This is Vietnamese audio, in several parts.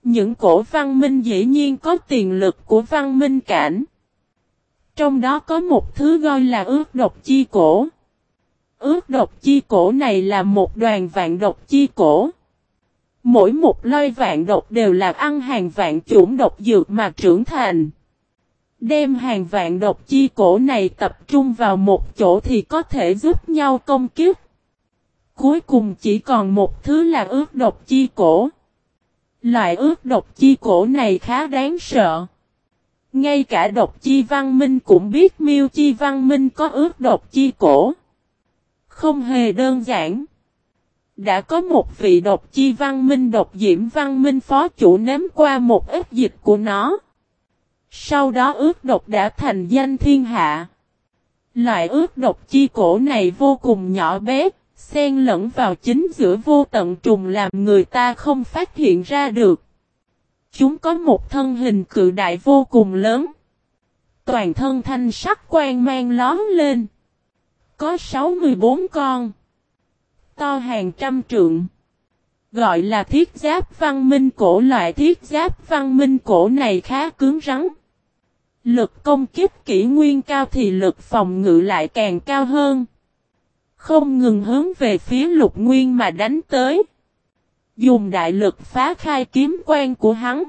Những cổ văn minh dĩ nhiên có tiền lực của văn minh cảnh. Trong đó có một thứ gọi là ước độc chi cổ. Ước độc chi cổ này là một đoàn vạn độc chi cổ. Mỗi một loài vạn độc đều là ăn hàng vạn chủng độc dược mà trưởng thành. Đem hàng vạn độc chi cổ này tập trung vào một chỗ thì có thể giúp nhau công kích. Cuối cùng chỉ còn một thứ là ước độc chi cổ. Loại ước độc chi cổ này khá đáng sợ. Ngay cả độc chi văn minh cũng biết miêu chi văn minh có ước độc chi cổ. Không hề đơn giản. Đã có một vị độc chi văn minh độc diễm văn minh phó chủ nếm qua một ít dịch của nó. Sau đó ước độc đã thành danh thiên hạ. Loại ước độc chi cổ này vô cùng nhỏ bé, xen lẫn vào chính giữa vô tận trùng làm người ta không phát hiện ra được. Chúng có một thân hình cự đại vô cùng lớn. Toàn thân thanh sắc quang mang lón lên. Có 64 con. To hàng trăm trượng. Gọi là thiết giáp văn minh cổ. Loại thiết giáp văn minh cổ này khá cứng rắn. Lực công kích kỷ nguyên cao thì lực phòng ngự lại càng cao hơn. Không ngừng hướng về phía Lục Nguyên mà đánh tới. Dùng đại lực phá khai kiếm quan của hắn.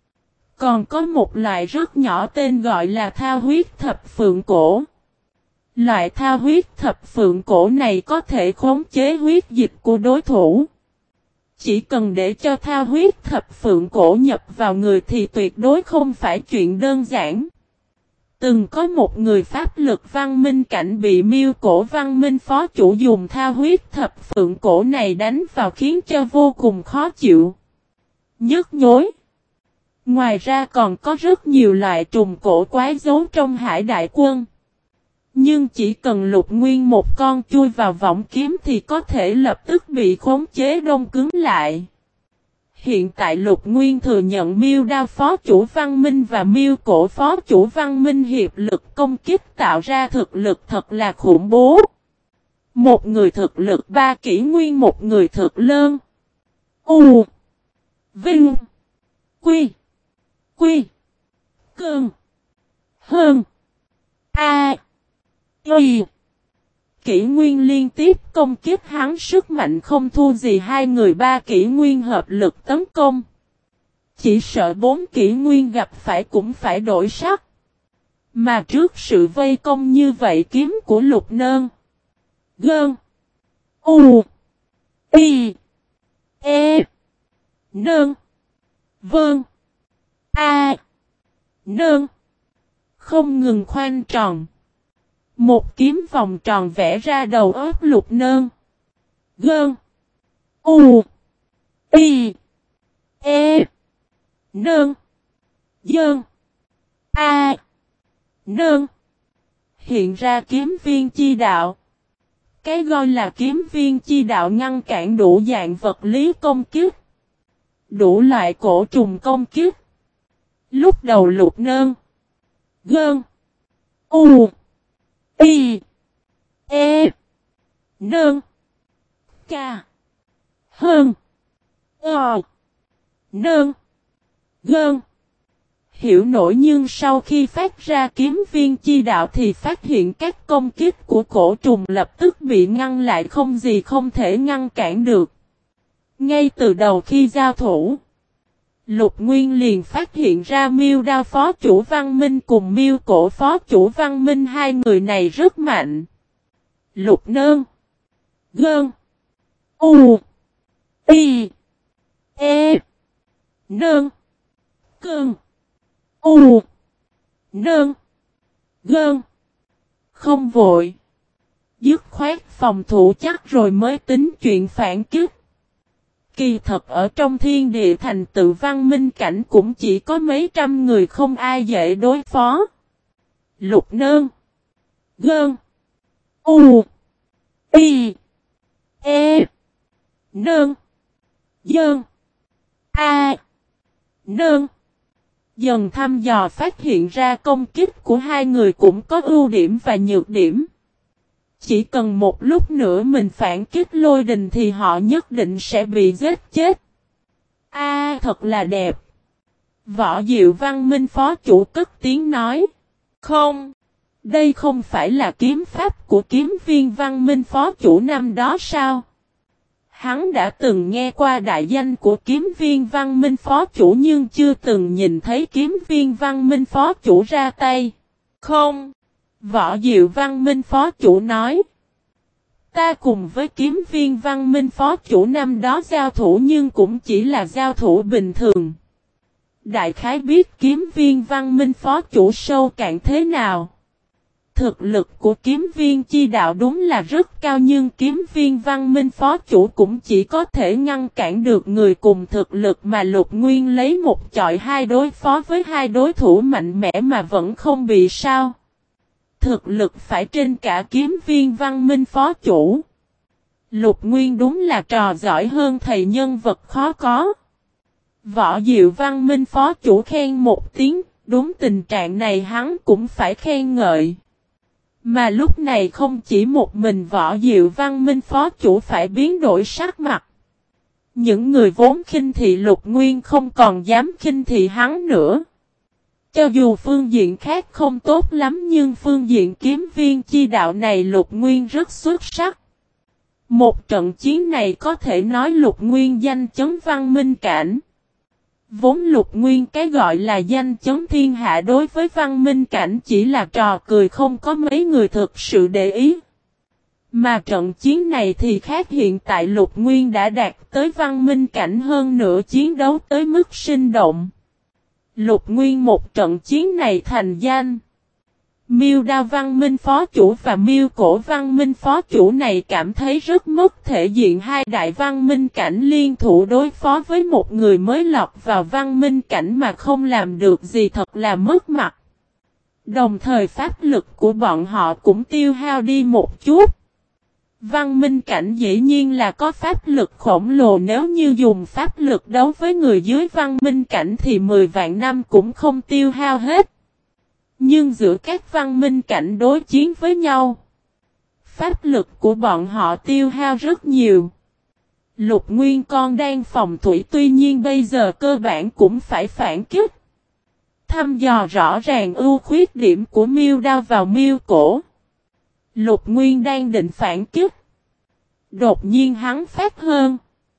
Còn có một loại rất nhỏ tên gọi là thao huyết thập phượng cổ. Loại thao huyết thập phượng cổ này có thể khống chế huyết dịch của đối thủ. Chỉ cần để cho thao huyết thập phượng cổ nhập vào người thì tuyệt đối không phải chuyện đơn giản. Từng có một người pháp lực văn minh cảnh bị miêu cổ văn minh phó chủ dùng thao huyết thập phượng cổ này đánh vào khiến cho vô cùng khó chịu. Nhức nhối. Ngoài ra còn có rất nhiều loại trùng cổ quái giấu trong hải đại quân. Nhưng chỉ cần Lục Nguyên một con chui vào võng kiếm thì có thể lập tức bị khống chế đông cứng lại. Hiện tại Lục Nguyên thừa nhận miêu đao phó chủ văn minh và miêu cổ phó chủ văn minh hiệp lực công kích tạo ra thực lực thật là khủng bố. Một người thực lực 3 kỷ nguyên, một người thực lơn. U. Vinh. Quy. Quy. Cơn. Hơn. A. Y. Kỷ nguyên liên tiếp công kích hắn, sức mạnh không thua gì hai người 3 kỷ nguyên hợp lực tấn công. Chỉ sợ 4 kỷ nguyên gặp phải cũng phải đổi sắc. Mà trước sự vây công như vậy kiếm của Lục Nơn. Gơn. U. Y. E. Nơn. Vâng. A. Nơn. Không ngừng khoanh tròn. Một kiếm vòng tròn vẽ ra đầu óc Lục Nơn. Gơn. U. Y. E. Nơn. Dơn. A. Nơn. Hiện ra kiếm viên chi đạo. Cái gọi là kiếm viên chi đạo ngăn cản đủ dạng vật lý công kích. Đủ loại cổ trùng công kích. Lúc đầu Lục Nơn. Gơn. U. Y. E. Nơn. Ca. Hơn. Ờ. Nơn. Gơn. Hiểu nổi, nhưng sau khi phát ra kiếm viên chi đạo thì phát hiện các công kích của cổ trùng lập tức bị ngăn lại, không gì không thể ngăn cản được. Ngay từ đầu khi giao thủ, Lục Nguyên liền phát hiện ra miêu đao phó chủ văn minh cùng miêu cổ phó chủ văn minh, hai người này rất mạnh. Lục Nơn. Gơn. U. Y. E. Nơn. Cơn. U. Nơn. Gơn. Không vội. Dứt khoát phòng thủ chắc rồi mới tính chuyện phản kích. Kỳ thật ở trong thiên địa thành tựu văn minh cảnh cũng chỉ có mấy trăm người, không ai dễ đối phó. Lục Nơn. Gơn. U. Y. E. Nơn. Dơn. A. Nơn. Dần thăm dò phát hiện ra công kích của hai người cũng có ưu điểm và nhược điểm. Chỉ cần một lúc nữa mình phản kích lôi đình thì họ nhất định sẽ bị giết chết. Thật là đẹp. Võ Diệu Văn Minh phó chủ cất tiếng nói. Không, đây không phải là kiếm pháp của kiếm viên Văn Minh phó chủ năm đó sao? Hắn đã từng nghe qua đại danh của kiếm viên Văn Minh phó chủ nhưng chưa từng nhìn thấy kiếm viên Văn Minh phó chủ ra tay. Không, Võ Diệu Văn Minh phó chủ nói. Ta cùng với kiếm viên Văn Minh phó chủ năm đó giao thủ nhưng cũng chỉ là giao thủ bình thường. Đại khái biết kiếm viên Văn Minh phó chủ sâu cạn thế nào. Thực lực của kiếm viên chi đạo đúng là rất cao nhưng kiếm viên Văn Minh phó chủ cũng chỉ có thể ngăn cản được người cùng thực lực mà Lục Nguyên lấy một chọi hai đối phó với hai đối thủ mạnh mẽ mà vẫn không bị sao. Thực lực phải trên cả kiếm viên Văn Minh phó chủ. Lục Nguyên đúng là trò giỏi hơn thầy nhân vật khó có. Võ Diệu Văn Minh phó chủ khen một tiếng, đúng tình trạng này hắn cũng phải khen ngợi. Mà lúc này không chỉ một mình Võ Diệu Văn Minh phó chủ phải biến đổi sắc mặt. Những người vốn khinh thị Lục Nguyên không còn dám khinh thị hắn nữa. Cho dù phương diện khác không tốt lắm nhưng phương diện kiếm viên chi đạo này Lục Nguyên rất xuất sắc. Một trận chiến này có thể nói Lục Nguyên danh chấn văn minh cảnh. Vốn Lục Nguyên cái gọi là danh chấn thiên hạ đối với văn minh cảnh chỉ là trò cười không có mấy người thực sự để ý. Mà trận chiến này thì khác hiện tại Lục Nguyên đã đạt tới văn minh cảnh hơn nữa chiến đấu tới mức sinh động. Lục Nguyên một trận chiến này thành danh. Miêu Đao Văn Minh phó chủ và Miêu Cổ Văn Minh phó chủ này cảm thấy rất mất thể diện hai đại văn minh cảnh liên thủ đối phó với một người mới lọt vào văn minh cảnh mà không làm được gì thật là mất mặt. Đồng thời pháp lực của bọn họ cũng tiêu hao đi một chút. Văn minh cảnh dĩ nhiên là có pháp lực khổng lồ nếu như dùng pháp lực đấu với người dưới văn minh cảnh thì 10 vạn năm cũng không tiêu hao hết. Nhưng giữa các văn minh cảnh đối chiến với nhau, pháp lực của bọn họ tiêu hao rất nhiều. Lục Nguyên con đang phòng thủy tuy nhiên bây giờ cơ bản cũng phải phản kích. Thăm dò rõ ràng ưu khuyết điểm của Miêu Đao vào Miêu Cổ. Lục Nguyên đang định phản kích. Đột nhiên hắn phát hơn.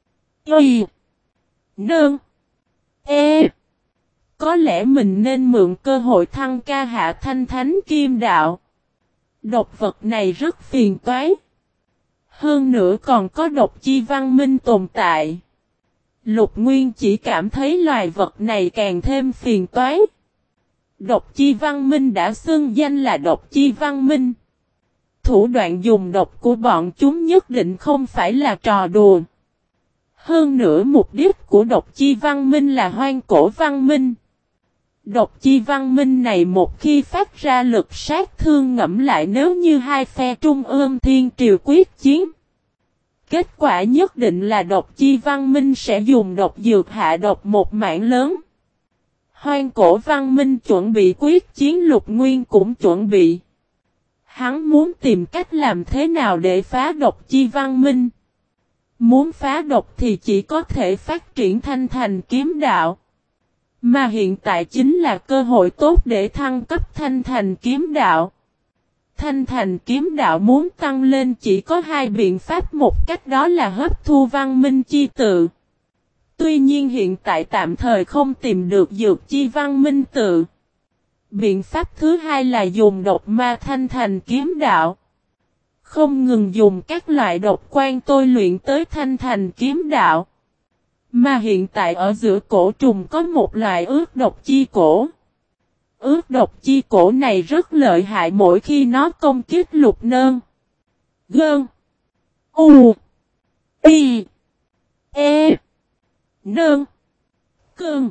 Y. Nương. E. Có lẽ mình nên mượn cơ hội thăng ca hạ thanh thánh kim đạo. Độc vật này rất phiền toái. Hơn nữa còn có độc chi văn minh tồn tại. Lục Nguyên chỉ cảm thấy loài vật này càng thêm phiền toái. Độc chi văn minh đã xưng danh là độc chi văn minh. Thủ đoạn dùng độc của bọn chúng nhất định không phải là trò đùa. Hơn nữa mục đích của độc chi văn minh là hoang cổ văn minh. Độc chi văn minh này một khi phát ra lực sát thương ngẫm lại nếu như hai phe trung ương thiên triều quyết chiến. Kết quả nhất định là độc chi văn minh sẽ dùng độc dược hạ độc một mảng lớn. Hoang cổ văn minh chuẩn bị quyết chiến Lục Nguyên cũng chuẩn bị. Hắn muốn tìm cách làm thế nào để phá độc chi văn minh. Muốn phá độc thì chỉ có thể phát triển thanh thành kiếm đạo. Mà hiện tại chính là cơ hội tốt để thăng cấp thanh thành kiếm đạo. Thanh thành kiếm đạo muốn tăng lên chỉ có hai biện pháp, một cách đó là hấp thu văn minh chi tự. Tuy nhiên hiện tại tạm thời không tìm được dược chi văn minh tự. Biện pháp thứ hai là dùng độc ma thanh thành kiếm đạo. Không ngừng dùng các loại độc quan tôi luyện tới thanh thành kiếm đạo. Mà hiện tại ở giữa cổ trùng có một loại ước độc chi cổ. Ước độc chi cổ này rất lợi hại mỗi khi nó công kích Lục Nơn. Gơn. U. Y. E. Nơn. Cơn.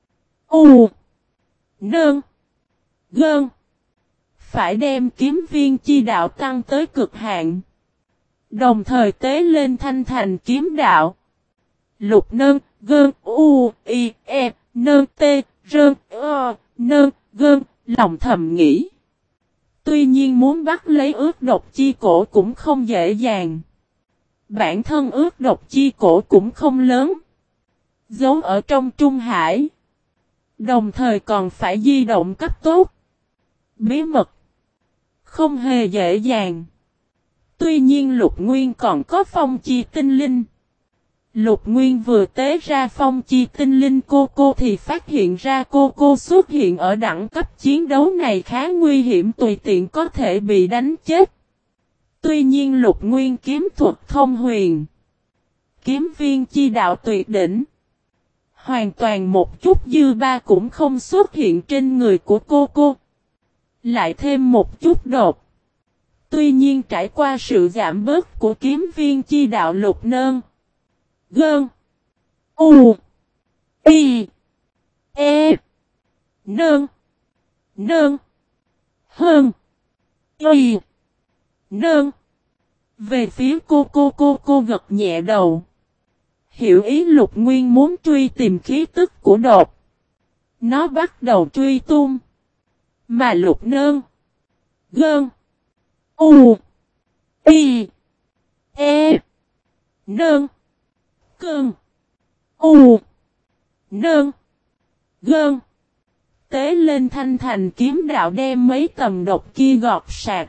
U. Nơn. Gơn. Phải đem kiếm viên chi đạo tăng tới cực hạn. Đồng thời tế lên thanh thành kiếm đạo. Lục Nơn, Gơn, U, I, E, Nơn, T, Rơn, Nơn, Gơn, lòng thầm nghĩ. Tuy nhiên muốn bắt lấy ước độc chi cổ cũng không dễ dàng. Bản thân ước độc chi cổ cũng không lớn. Giấu ở trong Trung Hải. Đồng thời còn phải di động cấp tốt. Bí mật. Không hề dễ dàng. Tuy nhiên Lục Nguyên còn có phong chi tinh linh. Lục Nguyên vừa tế ra phong chi tinh linh cô thì phát hiện ra cô xuất hiện ở đẳng cấp chiến đấu này khá nguy hiểm, tùy tiện có thể bị đánh chết. Tuy nhiên Lục Nguyên kiếm thuật thông huyền. Kiếm viên chi đạo tuyệt đỉnh. Hoàn toàn một chút dư ba cũng không xuất hiện trên người của cô. Lại thêm một chút đột. Tuy nhiên trải qua sự giảm bớt của kiếm viên chi đạo Lục Nơn. Gơn. U. Y. E. Nơn. Nơn. Hơn. Y. Nơn. Về phía cô gật nhẹ đầu. Hiểu ý Lục Nguyên muốn truy tìm khí tức của đột. Nó bắt đầu truy tung. Mà Lục Nơn. Gơn. U. Y. E. Nơn. Cơn. U. Nơn. Gơn. Tế lên thanh thành kiếm đạo đem mấy tầm độc kia gọt sạc.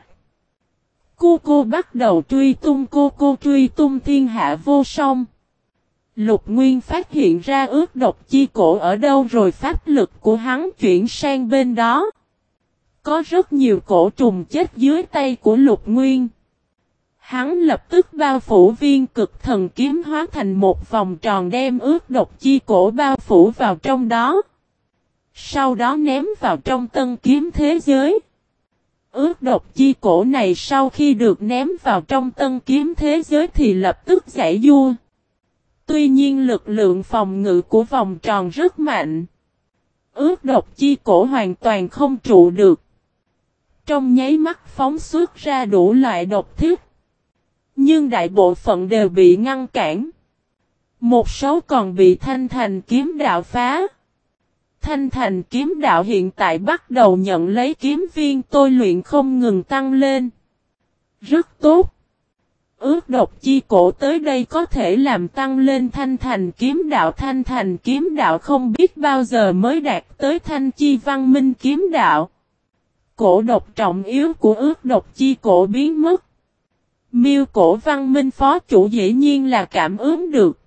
Cô bắt đầu truy tung cô truy tung thiên hạ vô song. Lục Nguyên phát hiện ra ước độc chi cổ ở đâu rồi pháp lực của hắn chuyển sang bên đó. Có rất nhiều cổ trùng chết dưới tay của Lục Nguyên. Hắn lập tức bao phủ viên cực thần kiếm hóa thành một vòng tròn đem ước độc chi cổ bao phủ vào trong đó. Sau đó ném vào trong tân kiếm thế giới. Ước độc chi cổ này sau khi được ném vào trong tân kiếm thế giới thì lập tức giải vua. Tuy nhiên lực lượng phòng ngự của vòng tròn rất mạnh. Ước độc chi cổ hoàn toàn không trụ được. Trong nháy mắt phóng xuất ra đủ loại độc thiết. Nhưng đại bộ phận đều bị ngăn cản. Một số còn bị thanh thành kiếm đạo phá. Thanh thành kiếm đạo hiện tại bắt đầu nhận lấy kiếm viên tôi luyện không ngừng tăng lên. Rất tốt. Ước độc chi cổ tới đây có thể làm tăng lên thanh thành kiếm đạo. Thanh thành kiếm đạo không biết bao giờ mới đạt tới thanh chi văn minh kiếm đạo. Cổ độc trọng yếu của ước độc chi cổ biến mất. Miêu cổ văn minh phó chủ dĩ nhiên là cảm ứng được.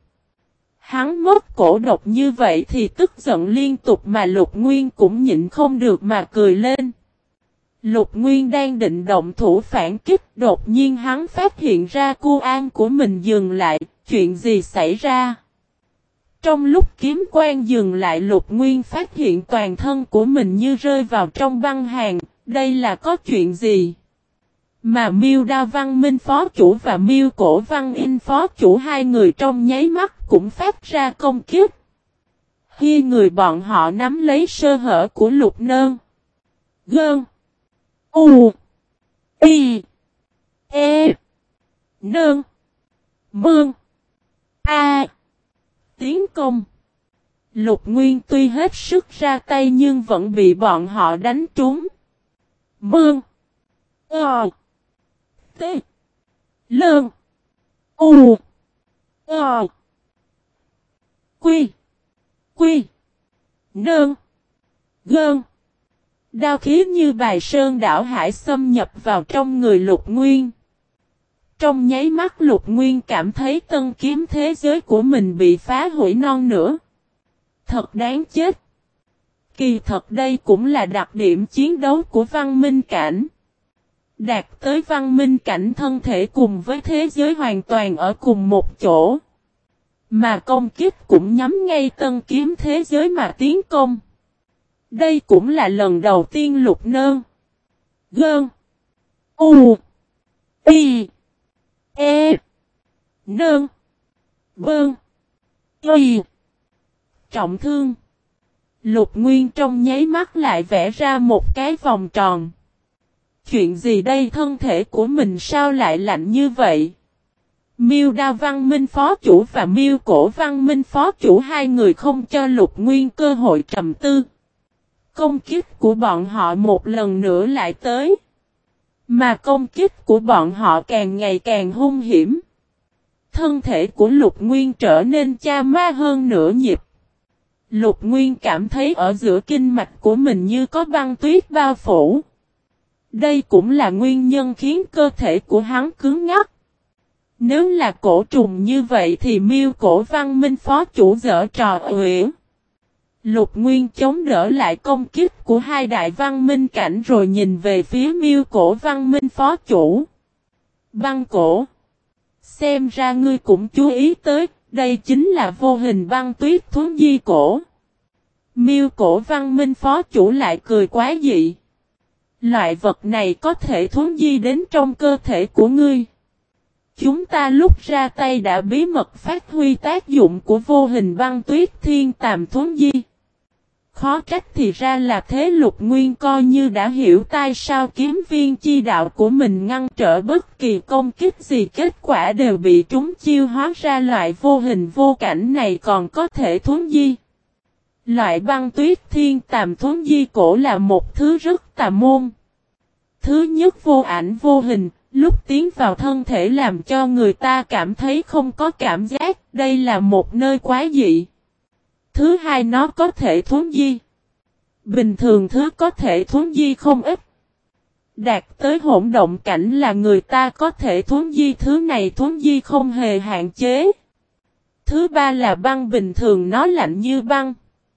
Hắn mất cổ độc như vậy thì tức giận liên tục mà Lục Nguyên cũng nhịn không được mà cười lên. Lục Nguyên đang định động thủ phản kích, đột nhiên hắn phát hiện ra cu an của mình dừng lại, chuyện gì xảy ra? Trong lúc kiếm quang dừng lại Lục Nguyên phát hiện toàn thân của mình như rơi vào trong băng hàn, đây là có chuyện gì? Mà Miêu Đao Văn Minh phó chủ và Miêu Cổ Văn In phó chủ hai người trong nháy mắt cũng phát ra công kích. Khi người bọn họ nắm lấy sơ hở của Lục Nơn. Gơn. U. Y. E. Nơn. Mương. A. Tiến công. Lục Nguyên tuy hết sức ra tay nhưng vẫn bị bọn họ đánh trúng. Mương. T. Lơn. U. Quy. Quy. Nơn. Gơn. Đao khí như bài sơn đảo hải xâm nhập vào trong người Lục Nguyên. Trong nháy mắt Lục Nguyên cảm thấy tân kiếm thế giới của mình bị phá hủy non nữa. Thật đáng chết. Kỳ thật đây cũng là đặc điểm chiến đấu của văn minh cảnh. Đạt tới văn minh cảnh thân thể cùng với thế giới hoàn toàn ở cùng một chỗ. Mà công kích cũng nhắm ngay tân kiếm thế giới mà tiến công. Đây cũng là lần đầu tiên Lục Nơn. Gơn. U. Y. E. Nơn. Bơn. Y. Trọng thương. Lục Nguyên trong nháy mắt lại vẽ ra một cái vòng tròn. Chuyện gì đây, thân thể của mình sao lại lạnh như vậy? Miêu Đao Văn Minh phó chủ và Miêu Cổ Văn Minh phó chủ hai người không cho Lục Nguyên cơ hội trầm tư. Công kích của bọn họ một lần nữa lại tới. Mà công kích của bọn họ càng ngày càng hung hiểm. Thân thể của Lục Nguyên trở nên cha ma hơn nửa nhịp. Lục Nguyên cảm thấy ở giữa kinh mạch của mình như có băng tuyết bao phủ. Đây cũng là nguyên nhân khiến cơ thể của hắn cứng ngắc. Nếu là cổ trùng như vậy thì Miêu Cổ Văn Minh phó chủ giở trò uyển. Lục Nguyên chống đỡ lại công kích của hai đại văn minh cảnh rồi nhìn về phía Miêu Cổ Văn Minh phó chủ. Băng cổ. Xem ra ngươi cũng chú ý tới, đây chính là vô hình băng tuyết thuấn di cổ. Miêu Cổ Văn Minh phó chủ lại cười quá dị. Loại vật này có thể thuấn di đến trong cơ thể của ngươi. Chúng ta lúc ra tay đã bí mật phát huy tác dụng của vô hình băng tuyết thiên tàm thuấn di. Khó trách thì ra là thế. Lục Nguyên coi như đã hiểu tại sao kiếm viên chi đạo của mình ngăn trở bất kỳ công kích gì, kết quả đều bị trúng chiêu, hóa ra loại vô hình vô cảnh này còn có thể thuấn di. Loại băng tuyết thiên tàm thuấn di cổ là một thứ rất tà môn. Thứ nhất vô ảnh vô hình, lúc tiến vào thân thể làm cho người ta cảm thấy không có cảm giác, đây là một nơi quá dị. Thứ hai nó có thể thuấn di. Bình thường thứ có thể thuấn di không ít. Đạt tới hỗn động cảnh là người ta có thể thuấn di, thứ này thuấn di không hề hạn chế. Thứ ba là băng, bình thường nó lạnh như băng.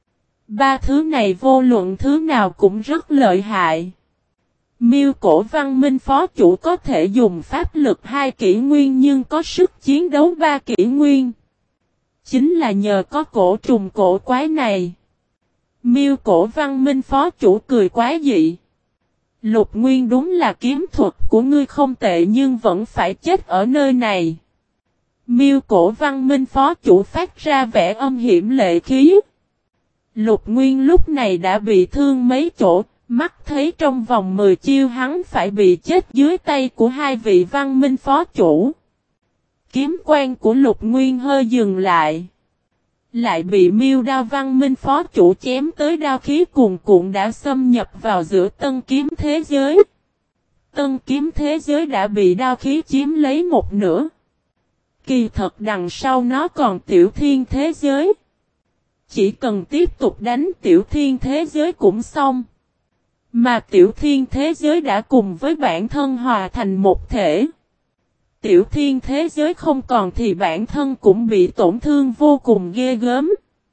Ba thứ này vô luận thứ nào cũng rất lợi hại. Miêu Cổ Văn Minh phó chủ có thể dùng pháp lực 2 kỷ nguyên nhưng có sức chiến đấu 3 kỷ nguyên. Chính là nhờ có cổ trùng cổ quái này. Miêu Cổ Văn Minh phó chủ cười quá dị. Lục Nguyên, đúng là kiếm thuật của ngươi không tệ nhưng vẫn phải chết ở nơi này. Miêu Cổ Văn Minh phó chủ phát ra vẻ âm hiểm lệ khí. Lục Nguyên lúc này đã bị thương mấy chỗ, mắt thấy trong vòng 10 chiêu hắn phải bị chết dưới tay của hai vị văn minh phó chủ. Kiếm quan của Lục Nguyên hơi dừng lại. Lại bị Miêu Đao Văn Minh phó chủ chém tới, đao khí cuồn cuộn đã xâm nhập vào giữa tân kiếm thế giới. Tân kiếm thế giới đã bị đao khí chiếm lấy một nửa. Kỳ thật đằng sau nó còn tiểu thiên thế giới. Chỉ cần tiếp tục đánh tiểu thiên thế giới cũng xong. Mà tiểu thiên thế giới đã cùng với bản thân hòa thành một thể. Tiểu thiên thế giới không còn thì bản thân cũng bị tổn thương vô cùng ghê gớm.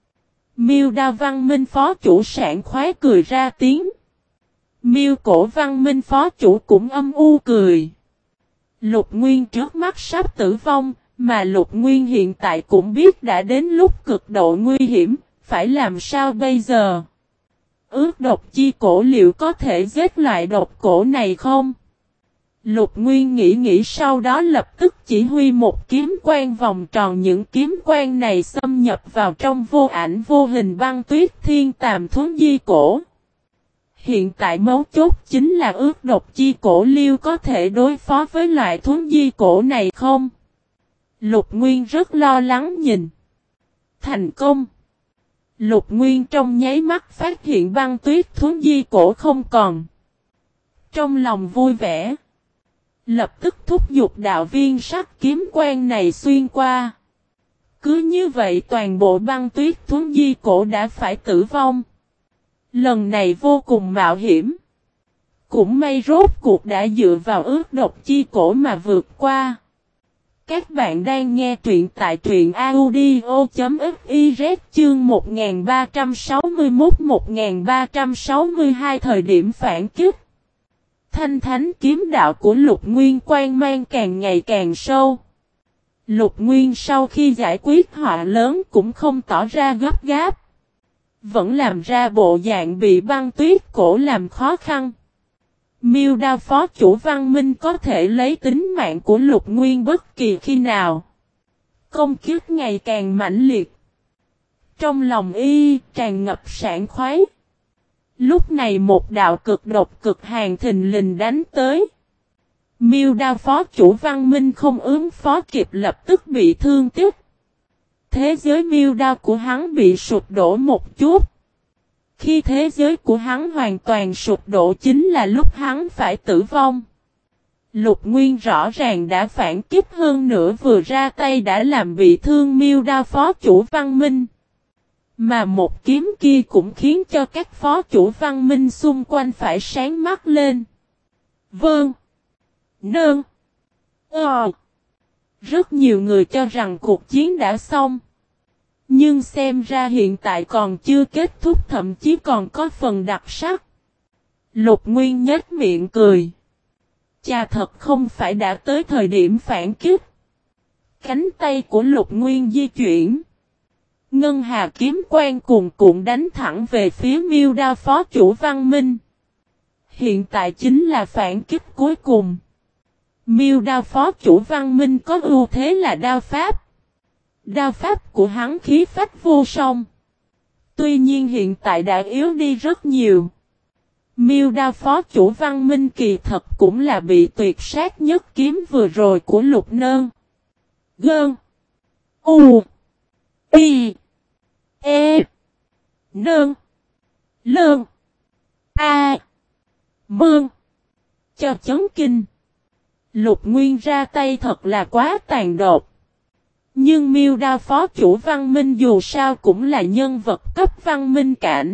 Miêu Đao Văn Minh phó chủ sảng khoái cười ra tiếng. Miêu Cổ Văn Minh phó chủ cũng âm u cười. Lục Nguyên trước mắt sắp tử vong, mà Lục Nguyên hiện tại cũng biết đã đến lúc cực độ nguy hiểm, phải làm sao bây giờ? Ước độc chi cổ liệu có thể giết loại độc cổ này không? Lục Nguyên nghĩ sau đó lập tức chỉ huy một kiếm quang vòng tròn, những kiếm quang này xâm nhập vào trong vô ảnh vô hình băng tuyết thiên tàm thuấn di cổ. Hiện tại mấu chốt chính là ước độc chi cổ liêu có thể đối phó với loại thuấn di cổ này không? Lục Nguyên rất lo lắng nhìn. Thành công! Lục Nguyên trong nháy mắt phát hiện băng tuyết thuấn di cổ không còn. Trong lòng vui vẻ. Lập tức thúc giục đạo viên sắc kiếm quan này xuyên qua. Cứ như vậy toàn bộ băng tuyết thuấn di cổ đã phải tử vong. Lần này vô cùng mạo hiểm. Cũng may rốt cuộc đã dựa vào ước độc chi cổ mà vượt qua. Các bạn đang nghe truyện tại truyện audio.fiz chương 1361-1362 thời điểm phản kích. Thanh thánh kiếm đạo của Lục Nguyên quang mang càng ngày càng sâu. Lục Nguyên sau khi giải quyết họa lớn cũng không tỏ ra gấp gáp. Vẫn làm ra bộ dạng bị băng tuyết cổ làm khó khăn. Miêu Đao phó chủ Văn Minh có thể lấy tính mạng của Lục Nguyên bất kỳ khi nào. Công kích ngày càng mãnh liệt. Trong lòng y tràn ngập sảng khoái. Lúc này một đạo cực độc cực hàn thình lình đánh tới. Miêu Đao phó chủ Văn Minh không ứng phó kịp, lập tức bị thương tích. Thế giới Miêu Đao của hắn bị sụp đổ một chút. Khi thế giới của hắn hoàn toàn sụp đổ chính là lúc hắn phải tử vong. Lục Nguyên rõ ràng đã phản kích, hơn nữa vừa ra tay đã làm bị thương Miêu Đao phó chủ Văn Minh. Mà một kiếm kia cũng khiến cho các phó chủ văn minh xung quanh phải sáng mắt lên. Vâng. Nương. Rất nhiều người cho rằng cuộc chiến đã xong. Nhưng xem ra hiện tại còn chưa kết thúc, thậm chí còn có phần đặc sắc. Lục Nguyên nhếch miệng cười. Chà, thật không phải đã tới thời điểm phản kích. Cánh tay của Lục Nguyên di chuyển. Ngân hà kiếm quang cuồn cuộn đánh thẳng về phía Miêu Đao phó chủ văn minh. Hiện tại chính là phản kích cuối cùng. Miêu Đao phó chủ văn minh có ưu thế là đao pháp. Đao pháp của hắn khí phách vô song. Tuy nhiên hiện tại đã yếu đi rất nhiều. Miêu Đao phó chủ văn minh kỳ thật cũng là bị tuyệt sát nhất kiếm vừa rồi của Lục Nơn. Gơn. U. Y. E. Nơn. Lơn. A. Mương. Cho chấn kinh. Lục Nguyên ra tay thật là quá tàn độc. Nhưng Miêu Đao phó chủ văn minh dù sao cũng là nhân vật cấp văn minh cảnh.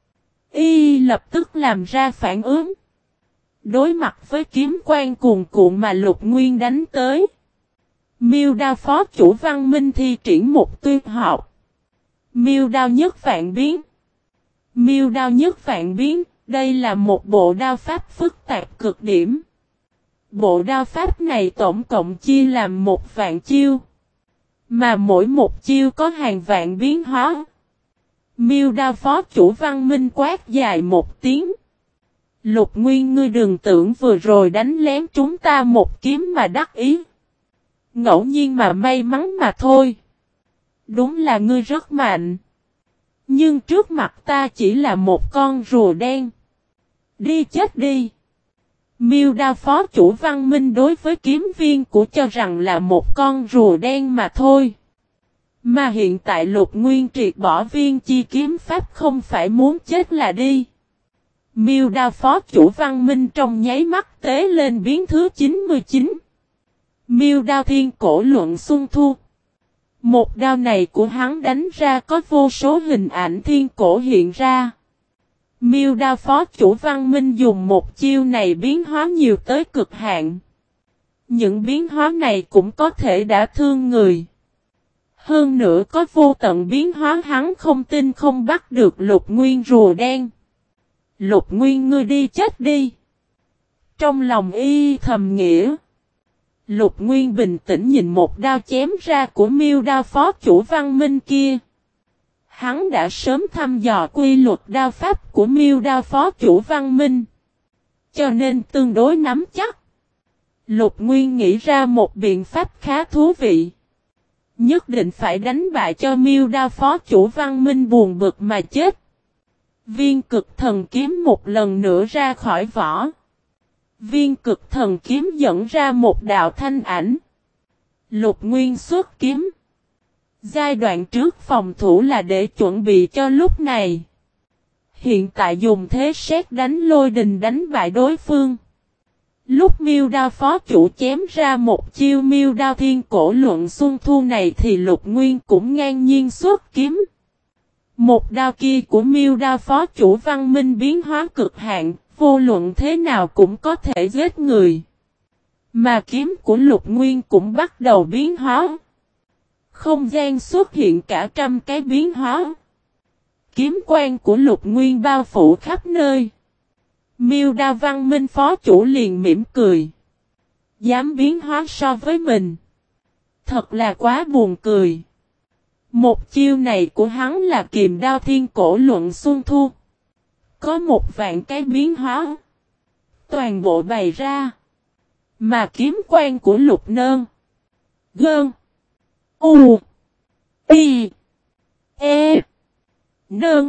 Y lập tức làm ra phản ứng. Đối mặt với kiếm quang cuồn cuộn mà Lục Nguyên đánh tới. Miêu Đao phó chủ văn minh thi triển một tuyệt học. Miêu Đao nhất vạn biến. Miêu Đao nhất vạn biến, đây là một bộ đao pháp phức tạp cực điểm. Bộ đao pháp này tổng cộng chia làm 1.000 chiêu. Mà mỗi một chiêu có hàng vạn biến hóa. Miêu Đao phó chủ văn minh quát dài một tiếng. Lục Nguyên, ngươi đừng tưởng vừa rồi đánh lén chúng ta một kiếm mà đắc ý. Ngẫu nhiên mà may mắn mà thôi. Đúng là ngươi rất mạnh. Nhưng trước mặt ta chỉ là một con rùa đen. Đi chết đi. Miêu Đao phó chủ văn minh đối với kiếm viên của cho rằng là một con rùa đen mà thôi. Mà hiện tại Lục Nguyên triệt bỏ viên chi kiếm pháp không phải muốn chết là đi. Miêu Đao phó chủ văn minh trong nháy mắt tế lên biến thứ 99. Miêu Đao thiên cổ luận xuân thu. Một đao này của hắn đánh ra có vô số hình ảnh thiên cổ hiện ra. Miêu Đao phó chủ văn minh dùng một chiêu này biến hóa nhiều tới cực hạn. Những biến hóa này cũng có thể đã thương người. Hơn nữa có vô tận biến hóa hắn không tin không bắt được Lục Nguyên rùa đen. Lục Nguyên, ngươi đi chết đi. Trong lòng y thầm nghĩa. Lục Nguyên bình tĩnh nhìn một đao chém ra của Miêu Đao phó chủ văn minh kia. Hắn đã sớm thăm dò quy luật đao pháp của Miêu Đao phó chủ văn minh. Cho nên tương đối nắm chắc. Lục Nguyên nghĩ ra một biện pháp khá thú vị. Nhất định phải đánh bại cho Miêu Đao phó chủ văn minh buồn bực mà chết. Viên cực thần kiếm một lần nữa ra khỏi vỏ. Viên cực thần kiếm dẫn ra một đạo thanh ảnh. Lục Nguyên xuất kiếm. Giai đoạn trước phòng thủ là để chuẩn bị cho lúc này. Hiện tại dùng thế sét đánh lôi đình đánh bại đối phương. Lúc Miêu Đao phó chủ chém ra một chiêu Miêu Đao thiên cổ luận xuân thu này thì Lục Nguyên cũng ngang nhiên xuất kiếm. Một đao kia của Miêu Đao phó chủ văn minh biến hóa cực hạn, vô luận thế nào cũng có thể giết người. Mà kiếm của Lục Nguyên cũng bắt đầu biến hóa. Không gian xuất hiện cả trăm cái biến hóa. Kiếm quang của Lục Nguyên bao phủ khắp nơi. Miêu Đao văn minh phó chủ liền mỉm cười. Dám biến hóa so với mình. Thật là quá buồn cười. Một chiêu này của hắn là Kiềm Đao thiên cổ luận xuân thu. Có 1.000 cái biến hóa. Toàn bộ bày ra. Mà kiếm quang của Lục Nơn. Gơn. U. Y. E. Nơn.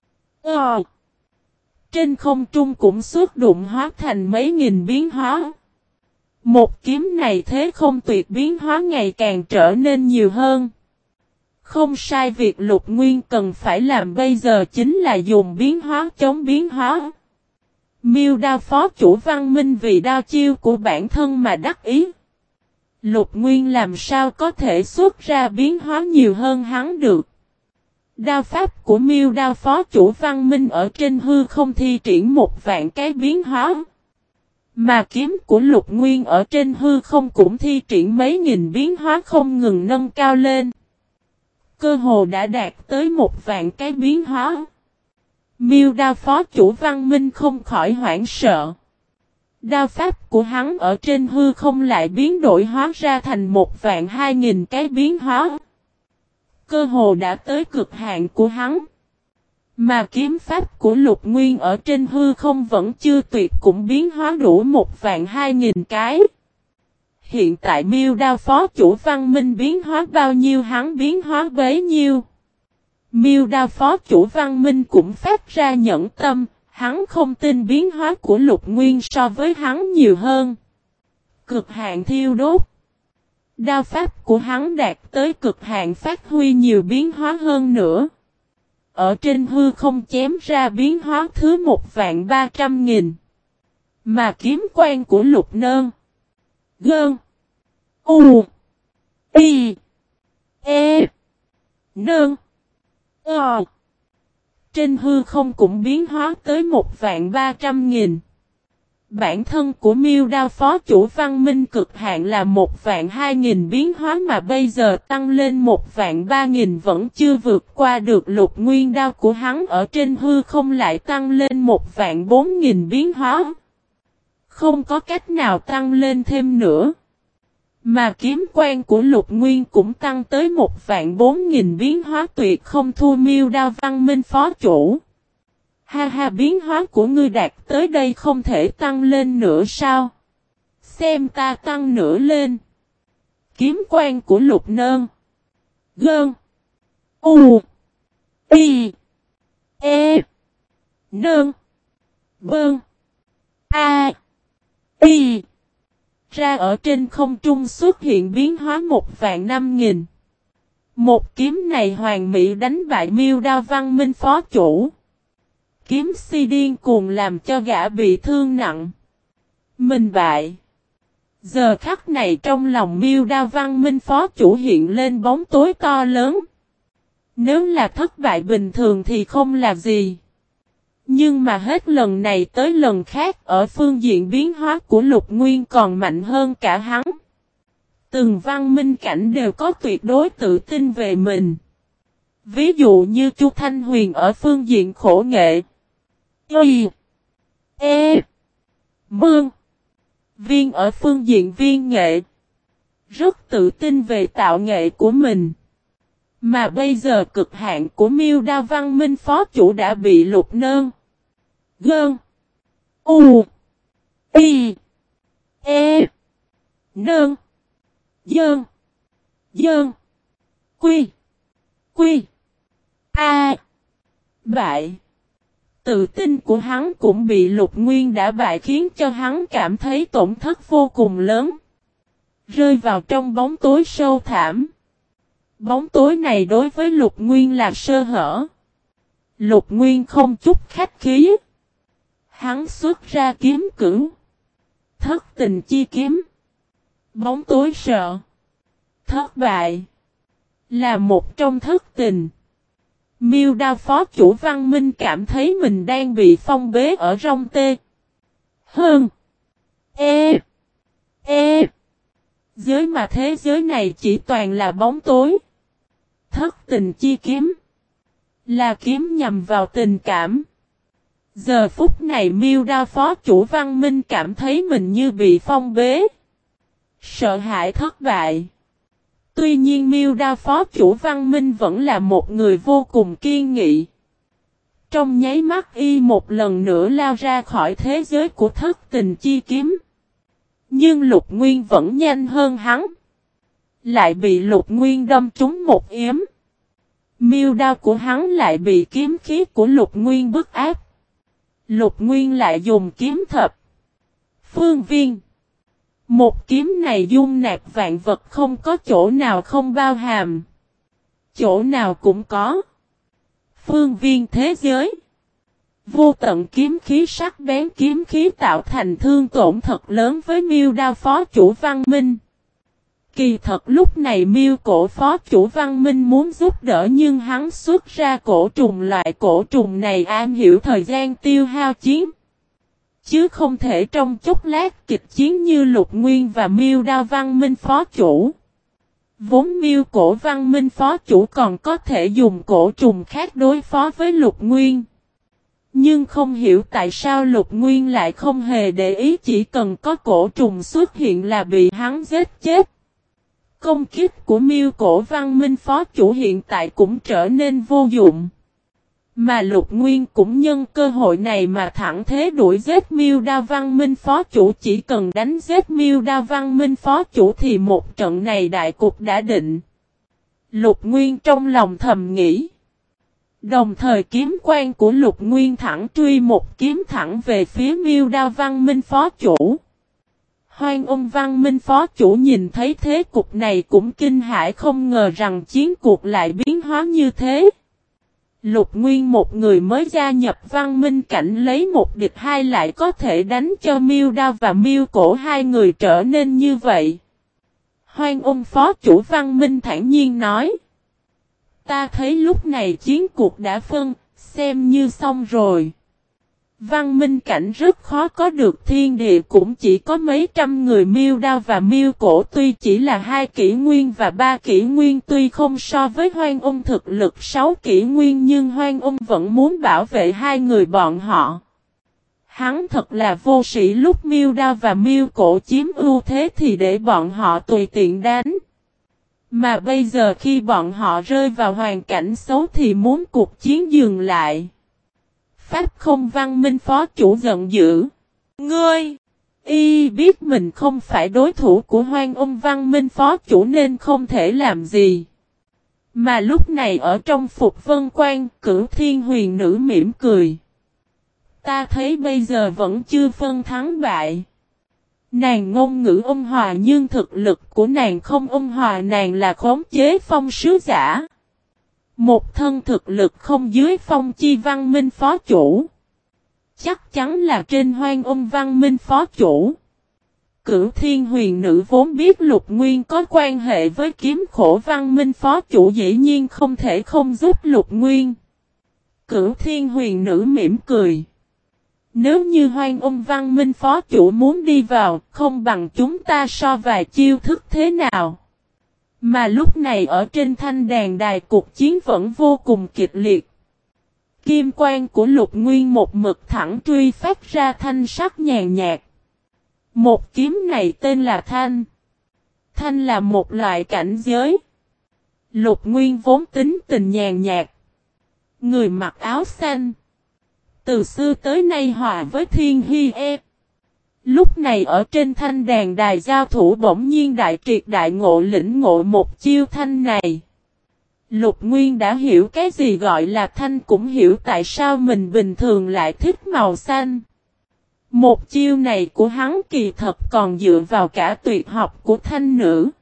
Trên không trung cũng xuất đụng hóa thành mấy nghìn biến hóa. Một kiếm này thế không tuyệt biến hóa ngày càng trở nên nhiều hơn. Không sai, việc Lục Nguyên cần phải làm bây giờ chính là dùng biến hóa chống biến hóa. Miêu Đao phó chủ văn minh vì đao chiêu của bản thân mà đắc ý. Lục Nguyên làm sao có thể xuất ra biến hóa nhiều hơn hắn được. Đao pháp của Miêu Đao phó chủ Văn Minh ở trên hư không thi triển một vạn cái biến hóa. Mà kiếm của Lục Nguyên ở trên hư không cũng thi triển mấy nghìn biến hóa không ngừng nâng cao lên. Cơ hồ đã đạt tới một vạn cái biến hóa. Miêu Đao phó chủ Văn Minh không khỏi hoảng sợ. Đao pháp của hắn ở trên hư không lại biến đổi hóa ra thành 12000 cái biến hóa. Cơ hồ đã tới cực hạn của hắn. Mà kiếm pháp của Lục Nguyên ở trên hư không vẫn chưa tuyệt cũng biến hóa đủ 12000 cái. Hiện tại Miêu Đao phó chủ Văn Minh biến hóa bao nhiêu hắn biến hóa bấy nhiêu. Miêu Đao phó chủ Văn Minh cũng phát ra nhẫn tâm, hắn không tin biến hóa của Lục Nguyên so với hắn nhiều hơn. Cực hạn thiêu đốt. Đao pháp của hắn đạt tới cực hạn phát huy nhiều biến hóa hơn nữa. Ở trên hư không chém ra biến hóa thứ 13000. Mà kiếm quan của Lục Nơn. Gơn. U. Y. E. Nơn. Ờ. Trên hư không cũng biến hóa tới 13000. Bản thân của Miêu Đao phó chủ Văn Minh cực hạn là 12000 biến hóa mà bây giờ tăng lên 13000 vẫn chưa vượt qua được Lục Nguyên đao của hắn ở trên hư không lại tăng lên 14000 biến hóa. Không có cách nào tăng lên thêm nữa. Mà kiếm quan của Lục Nguyên cũng tăng tới 14000 biến hóa tuyệt không thua Miêu Đao Văn Minh phó chủ. Ha ha, biến hóa của ngươi đạt tới đây không thể tăng lên nữa sao? Xem ta tăng nữa lên. Kiếm quan của Lục Nơn. Gơn. U. Y. E. Nơn. Bơn. A. Y. Ra ở trên không trung xuất hiện biến hóa 15000. Một kiếm này hoàn mỹ đánh bại Miêu Đao Văn Minh phó chủ. Kiếm si điên cuồng làm cho gã bị thương nặng. Mình bại. Giờ khắc này trong lòng Miêu Đao Văn Minh phó chủ hiện lên bóng tối to lớn. Nếu là thất bại bình thường thì không là gì. Nhưng mà hết lần này tới lần khác ở phương diện biến hóa của Lục Nguyên còn mạnh hơn cả hắn. Từng văn minh cảnh đều có tuyệt đối tự tin về mình. Ví dụ như Chu Thanh Huyền ở phương diện khổ nghệ. Y. E. Mương. Viên ở phương diện viên nghệ. Rất tự tin về tạo nghệ của mình. Mà bây giờ cực hạn của Miêu Đao Văn Minh phó chủ đã bị Lục Nơn. Gơn. U. Y. E. Nơn. Dơn. Dơn. Quy. Quy. A. Bại. Tự tin của hắn cũng bị Lục Nguyên đã bại khiến cho hắn cảm thấy tổn thất vô cùng lớn. Rơi vào trong bóng tối sâu thẳm. Bóng tối này đối với Lục Nguyên là sơ hở. Lục Nguyên không chút khách khí. Hắn xuất ra kiếm cửu. Thất tình chi kiếm. Bóng tối sợ. Thất bại. Là một trong thất tình. Miêu Đao phó chủ Văn Minh cảm thấy mình đang bị phong bế ở rong tê. Hơn. E. E. Giới mà thế giới này chỉ toàn là bóng tối. Thất tình chi kiếm. Là kiếm nhằm vào tình cảm. Giờ phút này Miêu Đao phó chủ Văn Minh cảm thấy mình như bị phong bế. Sợ hãi thất bại. Tuy nhiên Miêu Đao phó chủ Văn Minh vẫn là một người vô cùng kiên nghị. Trong nháy mắt y một lần nữa lao ra khỏi thế giới của thất tình chi kiếm. Nhưng Lục Nguyên vẫn nhanh hơn hắn. Lại bị Lục Nguyên đâm trúng một yếm. Miêu đao của hắn lại bị kiếm khí của Lục Nguyên bức áp. Lục Nguyên lại dùng kiếm thập phương viên. Một kiếm này dung nạp vạn vật không có chỗ nào không bao hàm. Chỗ nào cũng có. Phương viên thế giới. Vô tận kiếm khí sắc bén kiếm khí tạo thành thương tổn thật lớn với Miêu Đao phó chủ Văn Minh. Kỳ thật lúc này Miêu Cổ phó chủ Văn Minh muốn giúp đỡ nhưng hắn xuất ra cổ trùng, loại cổ trùng này am hiểu thời gian tiêu hao chiến, chứ không thể trong chốc lát kịch chiến như Lục Nguyên và Miêu Đao Văn Minh phó chủ. Vốn Miêu Cổ Văn Minh phó chủ còn có thể dùng cổ trùng khác đối phó với Lục Nguyên. Nhưng không hiểu tại sao Lục Nguyên lại không hề để ý, chỉ cần có cổ trùng xuất hiện là bị hắn giết chết. Công kích của Miêu Cổ Văn Minh phó chủ hiện tại cũng trở nên vô dụng. Mà Lục Nguyên cũng nhân cơ hội này mà thẳng thế đuổi giết Miêu Đao Văn Minh phó chủ, chỉ cần đánh giết Miêu Đao Văn Minh phó chủ thì một trận này đại cục đã định. Lục Nguyên trong lòng thầm nghĩ. Đồng thời kiếm quan của Lục Nguyên thẳng truy một kiếm thẳng về phía Miêu Đao Văn Minh phó chủ. Hoang Ung Văn Minh phó chủ nhìn thấy thế cục này cũng kinh hãi, không ngờ rằng chiến cuộc lại biến hóa như thế. Lục Nguyên một người mới gia nhập Văn Minh cảnh lấy một địch hai lại có thể đánh cho Miêu Đao và Miêu Cổ hai người trở nên như vậy. Hoang Ung phó chủ Văn Minh thản nhiên nói. Ta thấy lúc này chiến cuộc đã phân, xem như xong rồi. Văn Minh cảnh rất khó có được thiên địa, cũng chỉ có mấy trăm người. Miêu Đao và Miêu Cổ tuy chỉ là 2 kỷ nguyên và 3 kỷ nguyên, tuy không so với Hoang Ung thực lực 6 kỷ nguyên, nhưng Hoang Ung vẫn muốn bảo vệ hai người bọn họ. Hắn thật là vô sĩ, lúc Miêu Đao và Miêu Cổ chiếm ưu thế thì để bọn họ tùy tiện đánh. Mà bây giờ khi bọn họ rơi vào hoàn cảnh xấu thì muốn cuộc chiến dừng lại. Pháp Không Văn Minh phó chủ giận dữ. Ngươi! Y biết mình không phải đối thủ của Hoang Ung Văn Minh phó chủ nên không thể làm gì. Mà lúc này ở trong Phục Vân Quan, Cửu Thiên Huyền Nữ mỉm cười. Ta thấy bây giờ vẫn chưa phân thắng bại. Nàng ngôn ngữ ôn hòa nhưng thực lực của nàng không ôn hòa, nàng là khống chế phong sứ giả. Một thân thực lực không dưới Phong Chi Văn Minh phó chủ. Chắc chắn là trên Hoang Ung Văn Minh phó chủ. Cửu Thiên Huyền Nữ vốn biết Lục Nguyên có quan hệ với Kiếm Khổ Văn Minh phó chủ, dĩ nhiên không thể không giúp Lục Nguyên. Cửu Thiên Huyền Nữ mỉm cười. Nếu như Hoang Ung Văn Minh phó chủ muốn đi vào, không bằng chúng ta so vài chiêu thức thế nào. Mà lúc này ở trên thanh đàn đài cuộc chiến vẫn vô cùng kịch liệt. Kim quang của Lục Nguyên một mực thẳng truy phát ra thanh sắc nhàn nhạt. Một kiếm này tên là thanh. Thanh là một loại cảnh giới. Lục Nguyên vốn tính tình nhàn nhạt. Người mặc áo xanh. Từ xưa tới nay hòa với Thiên Hy E. Lúc này ở trên thanh đàn đài giao thủ bỗng nhiên đại triệt đại ngộ, lĩnh ngộ một chiêu thanh này. Lục Nguyên đã hiểu cái gì gọi là thanh, cũng hiểu tại sao mình bình thường lại thích màu xanh. Một chiêu này của hắn kỳ thật còn dựa vào cả tuyệt học của thanh nữ.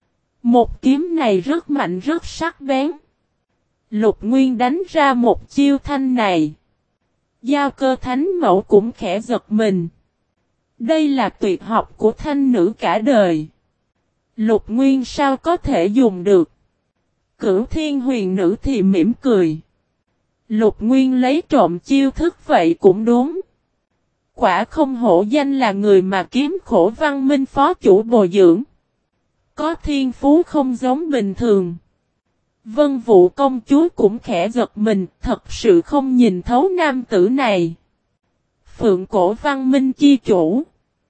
Một kiếm này rất mạnh rất sắc bén. Lục Nguyên đánh ra một chiêu thanh này. Giao Cơ Thánh Mẫu cũng khẽ giật mình. Đây là tuyệt học của thanh nữ cả đời. Lục Nguyên sao có thể dùng được? Cửu Thiên Huyền Nữ thì mỉm cười. Lục Nguyên lấy trộm chiêu thức vậy cũng đúng. Quả không hổ danh là người mà Kiếm Khổ Văn Minh phó chủ bồi dưỡng. Có thiên phú không giống bình thường. Vân Vũ công chúa cũng khẽ giật mình, thật sự không nhìn thấu nam tử này. Phượng Cổ Văn Minh chi chủ.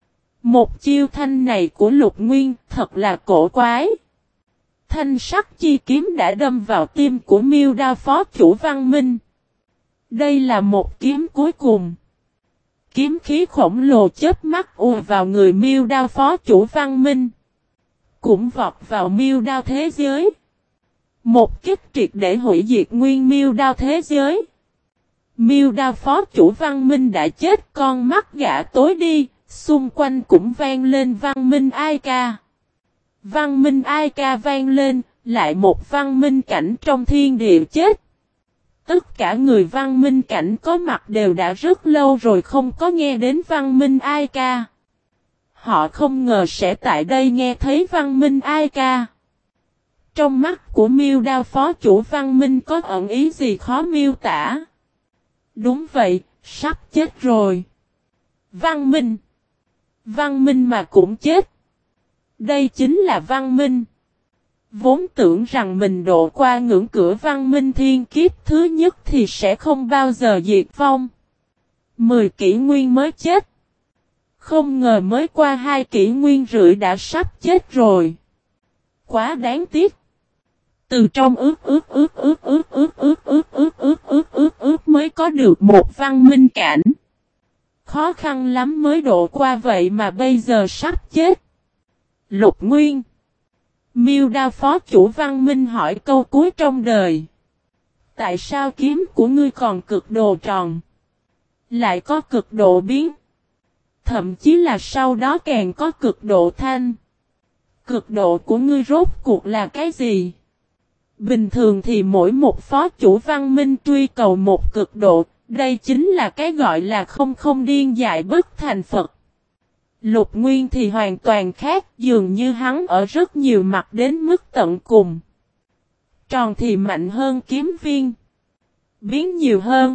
Một chiêu thanh này của Lục Nguyên thật là cổ quái. Thanh sắc chi kiếm đã đâm vào tim của Miêu Đao phó chủ Văn Minh. Đây là một kiếm cuối cùng. Kiếm khí khổng lồ chớp mắt ùa vào người Miêu Đao phó chủ Văn Minh. Cũng vọt vào Miêu Đao thế giới. Một kích triệt để hủy diệt nguyên Miêu Đao thế giới. Miêu Đao phó chủ Văn Minh đã chết, con mắt gã tối đi, xung quanh cũng vang lên Văn Minh ai ca. Văn Minh ai ca vang lên, lại một Văn Minh cảnh trong thiên địa chết. Tất cả người Văn Minh cảnh có mặt đều đã rất lâu rồi không có nghe đến Văn Minh ai ca. Họ không ngờ sẽ tại đây nghe thấy Văn Minh ai ca. Trong mắt của Miêu Đao phó chủ Văn Minh có ẩn ý gì khó miêu tả. Đúng vậy, sắp chết rồi. Văn Minh. Văn Minh mà cũng chết. Đây chính là Văn Minh. Vốn tưởng rằng mình độ qua ngưỡng cửa Văn Minh thiên kiếp thứ nhất thì sẽ không bao giờ diệt vong. 10 kỷ nguyên mới chết. Không ngờ mới qua 2 kỷ nguyên rưỡi đã sắp chết rồi. Quá đáng tiếc. Từ trong ước mới có được một Văn Minh cảnh. Khó khăn lắm mới độ qua vậy mà bây giờ sắp chết. Lục Nguyên. Miêu Đao phó chủ Văn Minh hỏi câu cuối trong đời. Tại sao kiếm của ngươi còn cực độ tròn? Lại có cực độ biến. Thậm chí là sau đó càng có cực độ thanh. Cực độ của ngươi rốt cuộc là cái gì? Bình thường thì mỗi một phó chủ Văn Minh truy cầu một cực độ. Đây chính là cái gọi là không điên dại bất thành Phật. Lục Nguyên thì hoàn toàn khác, dường như hắn ở rất nhiều mặt đến mức tận cùng. Tròn thì mạnh hơn kiếm viên. Biến nhiều hơn.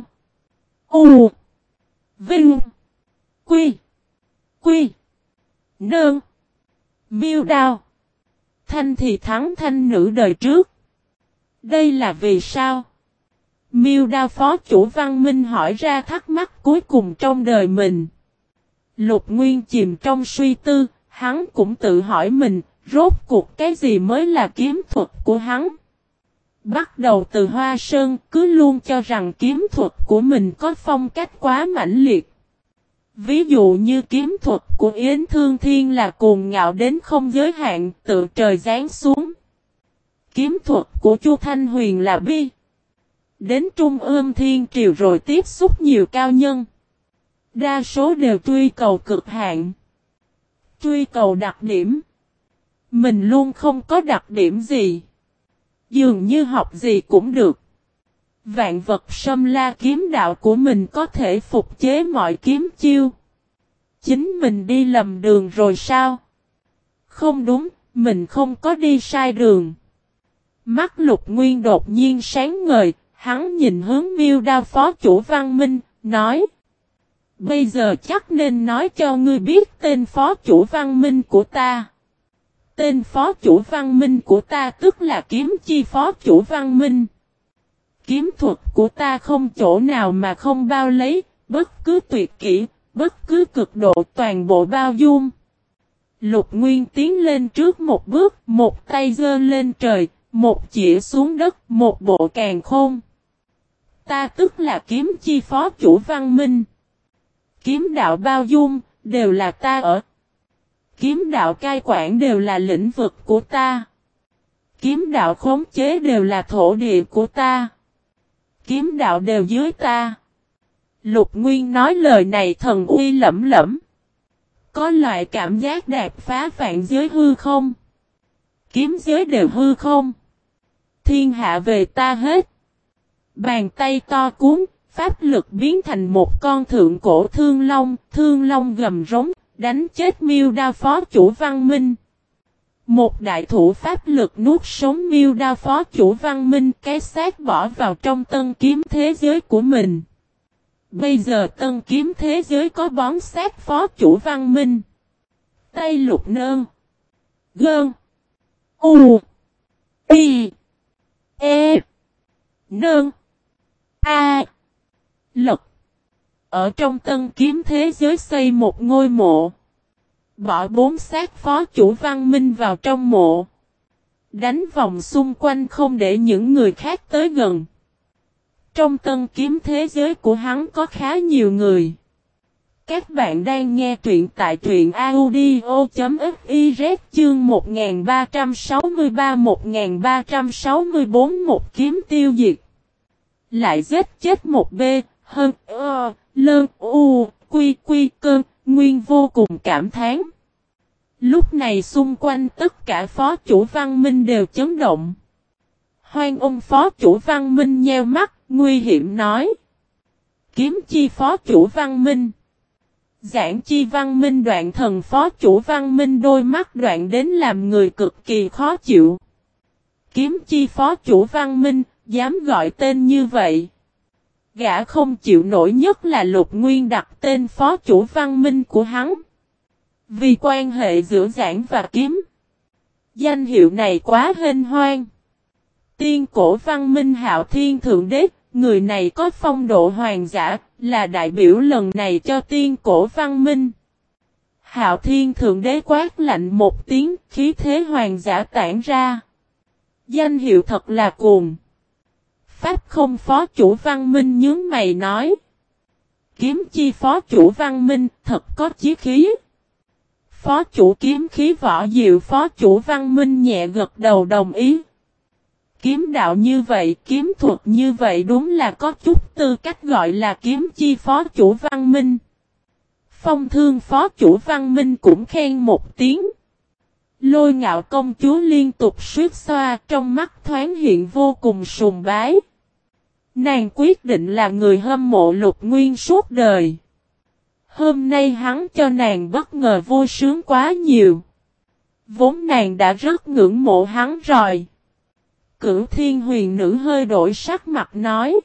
U. Vinh. Quy. Quy. Nương. Miêu Đao. Thanh thì thắng thanh nữ đời trước. Đây là vì sao? Miêu Đao phó chủ Văn Minh hỏi ra thắc mắc cuối cùng trong đời mình. Lục Nguyên chìm trong suy tư, hắn cũng tự hỏi mình, rốt cuộc cái gì mới là kiếm thuật của hắn. Bắt đầu từ Hoa Sơn, cứ luôn cho rằng kiếm thuật của mình có phong cách quá mãnh liệt. Ví dụ như kiếm thuật của Yến Thương Thiên là cuồng ngạo đến không giới hạn, tự trời giáng xuống. Kiếm thuật của Chu Thanh Huyền là bi. Đến Trung ương Thiên Triều rồi tiếp xúc nhiều cao nhân. Đa số đều truy cầu cực hạn. Truy cầu đặc điểm. Mình luôn không có đặc điểm gì. Dường như học gì cũng được. Vạn vật xâm la kiếm đạo của mình có thể phục chế mọi kiếm chiêu. Chính mình đi lầm đường rồi sao? Không đúng, mình không có đi sai đường. Mắt Lục Nguyên đột nhiên sáng ngời, hắn nhìn hướng Miêu Đao phó chủ Văn Minh, nói. Bây giờ chắc nên nói cho ngươi biết tên phó chủ Văn Minh của ta. Tên phó chủ Văn Minh của ta tức là kiếm chi phó chủ Văn Minh. Kiếm thuật của ta không chỗ nào mà không bao lấy, bất cứ tuyệt kỹ, bất cứ cực độ toàn bộ bao dung. Lục Nguyên tiến lên trước một bước, một tay giơ lên trời, một chĩa xuống đất, một bộ càn khôn. Ta tức là kiếm chi phó chủ Văn Minh. Kiếm đạo bao dung, đều là ta ở. Kiếm đạo cai quản đều là lĩnh vực của ta. Kiếm đạo khống chế đều là thổ địa của ta. Kiếm đạo đều dưới ta. Lục Nguyên nói lời này thần uy lẫm lẫm. Có loại cảm giác đạp phá vạn giới hư không? Kiếm giới đều hư không? Thiên hạ về ta hết. Bàn tay to cuốn, pháp lực biến thành một con thượng cổ thương long gầm rống, đánh chết Miêu Đao phó chủ Văn Minh. Một đại thủ pháp lực nuốt sống Miêu Đao phó chủ Văn Minh, cái xác bỏ vào trong tân kiếm thế giới của mình. Bây giờ tân kiếm thế giới có bón xác phó chủ Văn Minh. Tay Lục Nơn. Gơn. U. Y. E. Nơn. A. Lật. Ở trong tân kiếm thế giới xây một ngôi mộ. Bỏ 4 xác phó chủ Văn Minh vào trong mộ. Đánh vòng xung quanh không để những người khác tới gần. Trong tân kiếm thế giới của hắn có khá nhiều người. Các bạn đang nghe truyện tại truyện audio.fiz chương 1363-1364 một kiếm tiêu diệt. Lại giết chết một B, hơn, lơn, u, quy cơn, Nguyên vô cùng cảm thán. Lúc này xung quanh tất cả phó chủ Văn Minh đều chấn động. Hoan ông phó chủ Văn Minh nheo mắt, nguy hiểm nói. Kiếm chi phó chủ Văn Minh. Giảng chi Văn Minh Đoạn thần phó chủ Văn Minh đôi mắt đoạn đến làm người cực kỳ khó chịu. Kiếm chi phó chủ Văn Minh, dám gọi tên như vậy. Gã không chịu nổi nhất là Lục Nguyên đặt tên phó chủ Văn Minh của hắn. Vì quan hệ giữa giảng và kiếm. Danh hiệu này quá hênh hoang. Tiên cổ Văn Minh Hạo Thiên Thượng Đế, người này có phong độ hoàng giả, là đại biểu lần này cho tiên cổ Văn Minh. Hạo Thiên Thượng Đế quát lạnh một tiếng, khí thế hoàng giả tản ra. Danh hiệu thật là cuồng. Pháp không phó chủ Văn Minh nhướng mày nói. Kiếm chi phó chủ Văn Minh, thật có chí khí. Phó chủ kiếm khí võ diệu phó chủ Văn Minh nhẹ gật đầu đồng ý. Kiếm đạo như vậy, kiếm thuật như vậy đúng là có chút tư cách gọi là kiếm chi phó chủ Văn Minh. Phong Thương phó chủ Văn Minh cũng khen một tiếng. Lôi Ngạo công chúa liên tục suýt xoa, trong mắt thoáng hiện vô cùng sùng bái. Nàng quyết định là người hâm mộ Lục Nguyên suốt đời. Hôm nay hắn cho nàng bất ngờ vui sướng quá nhiều. Vốn nàng đã rất ngưỡng mộ hắn rồi. Cửu Thiên Huyền Nữ hơi đổi sắc mặt nói.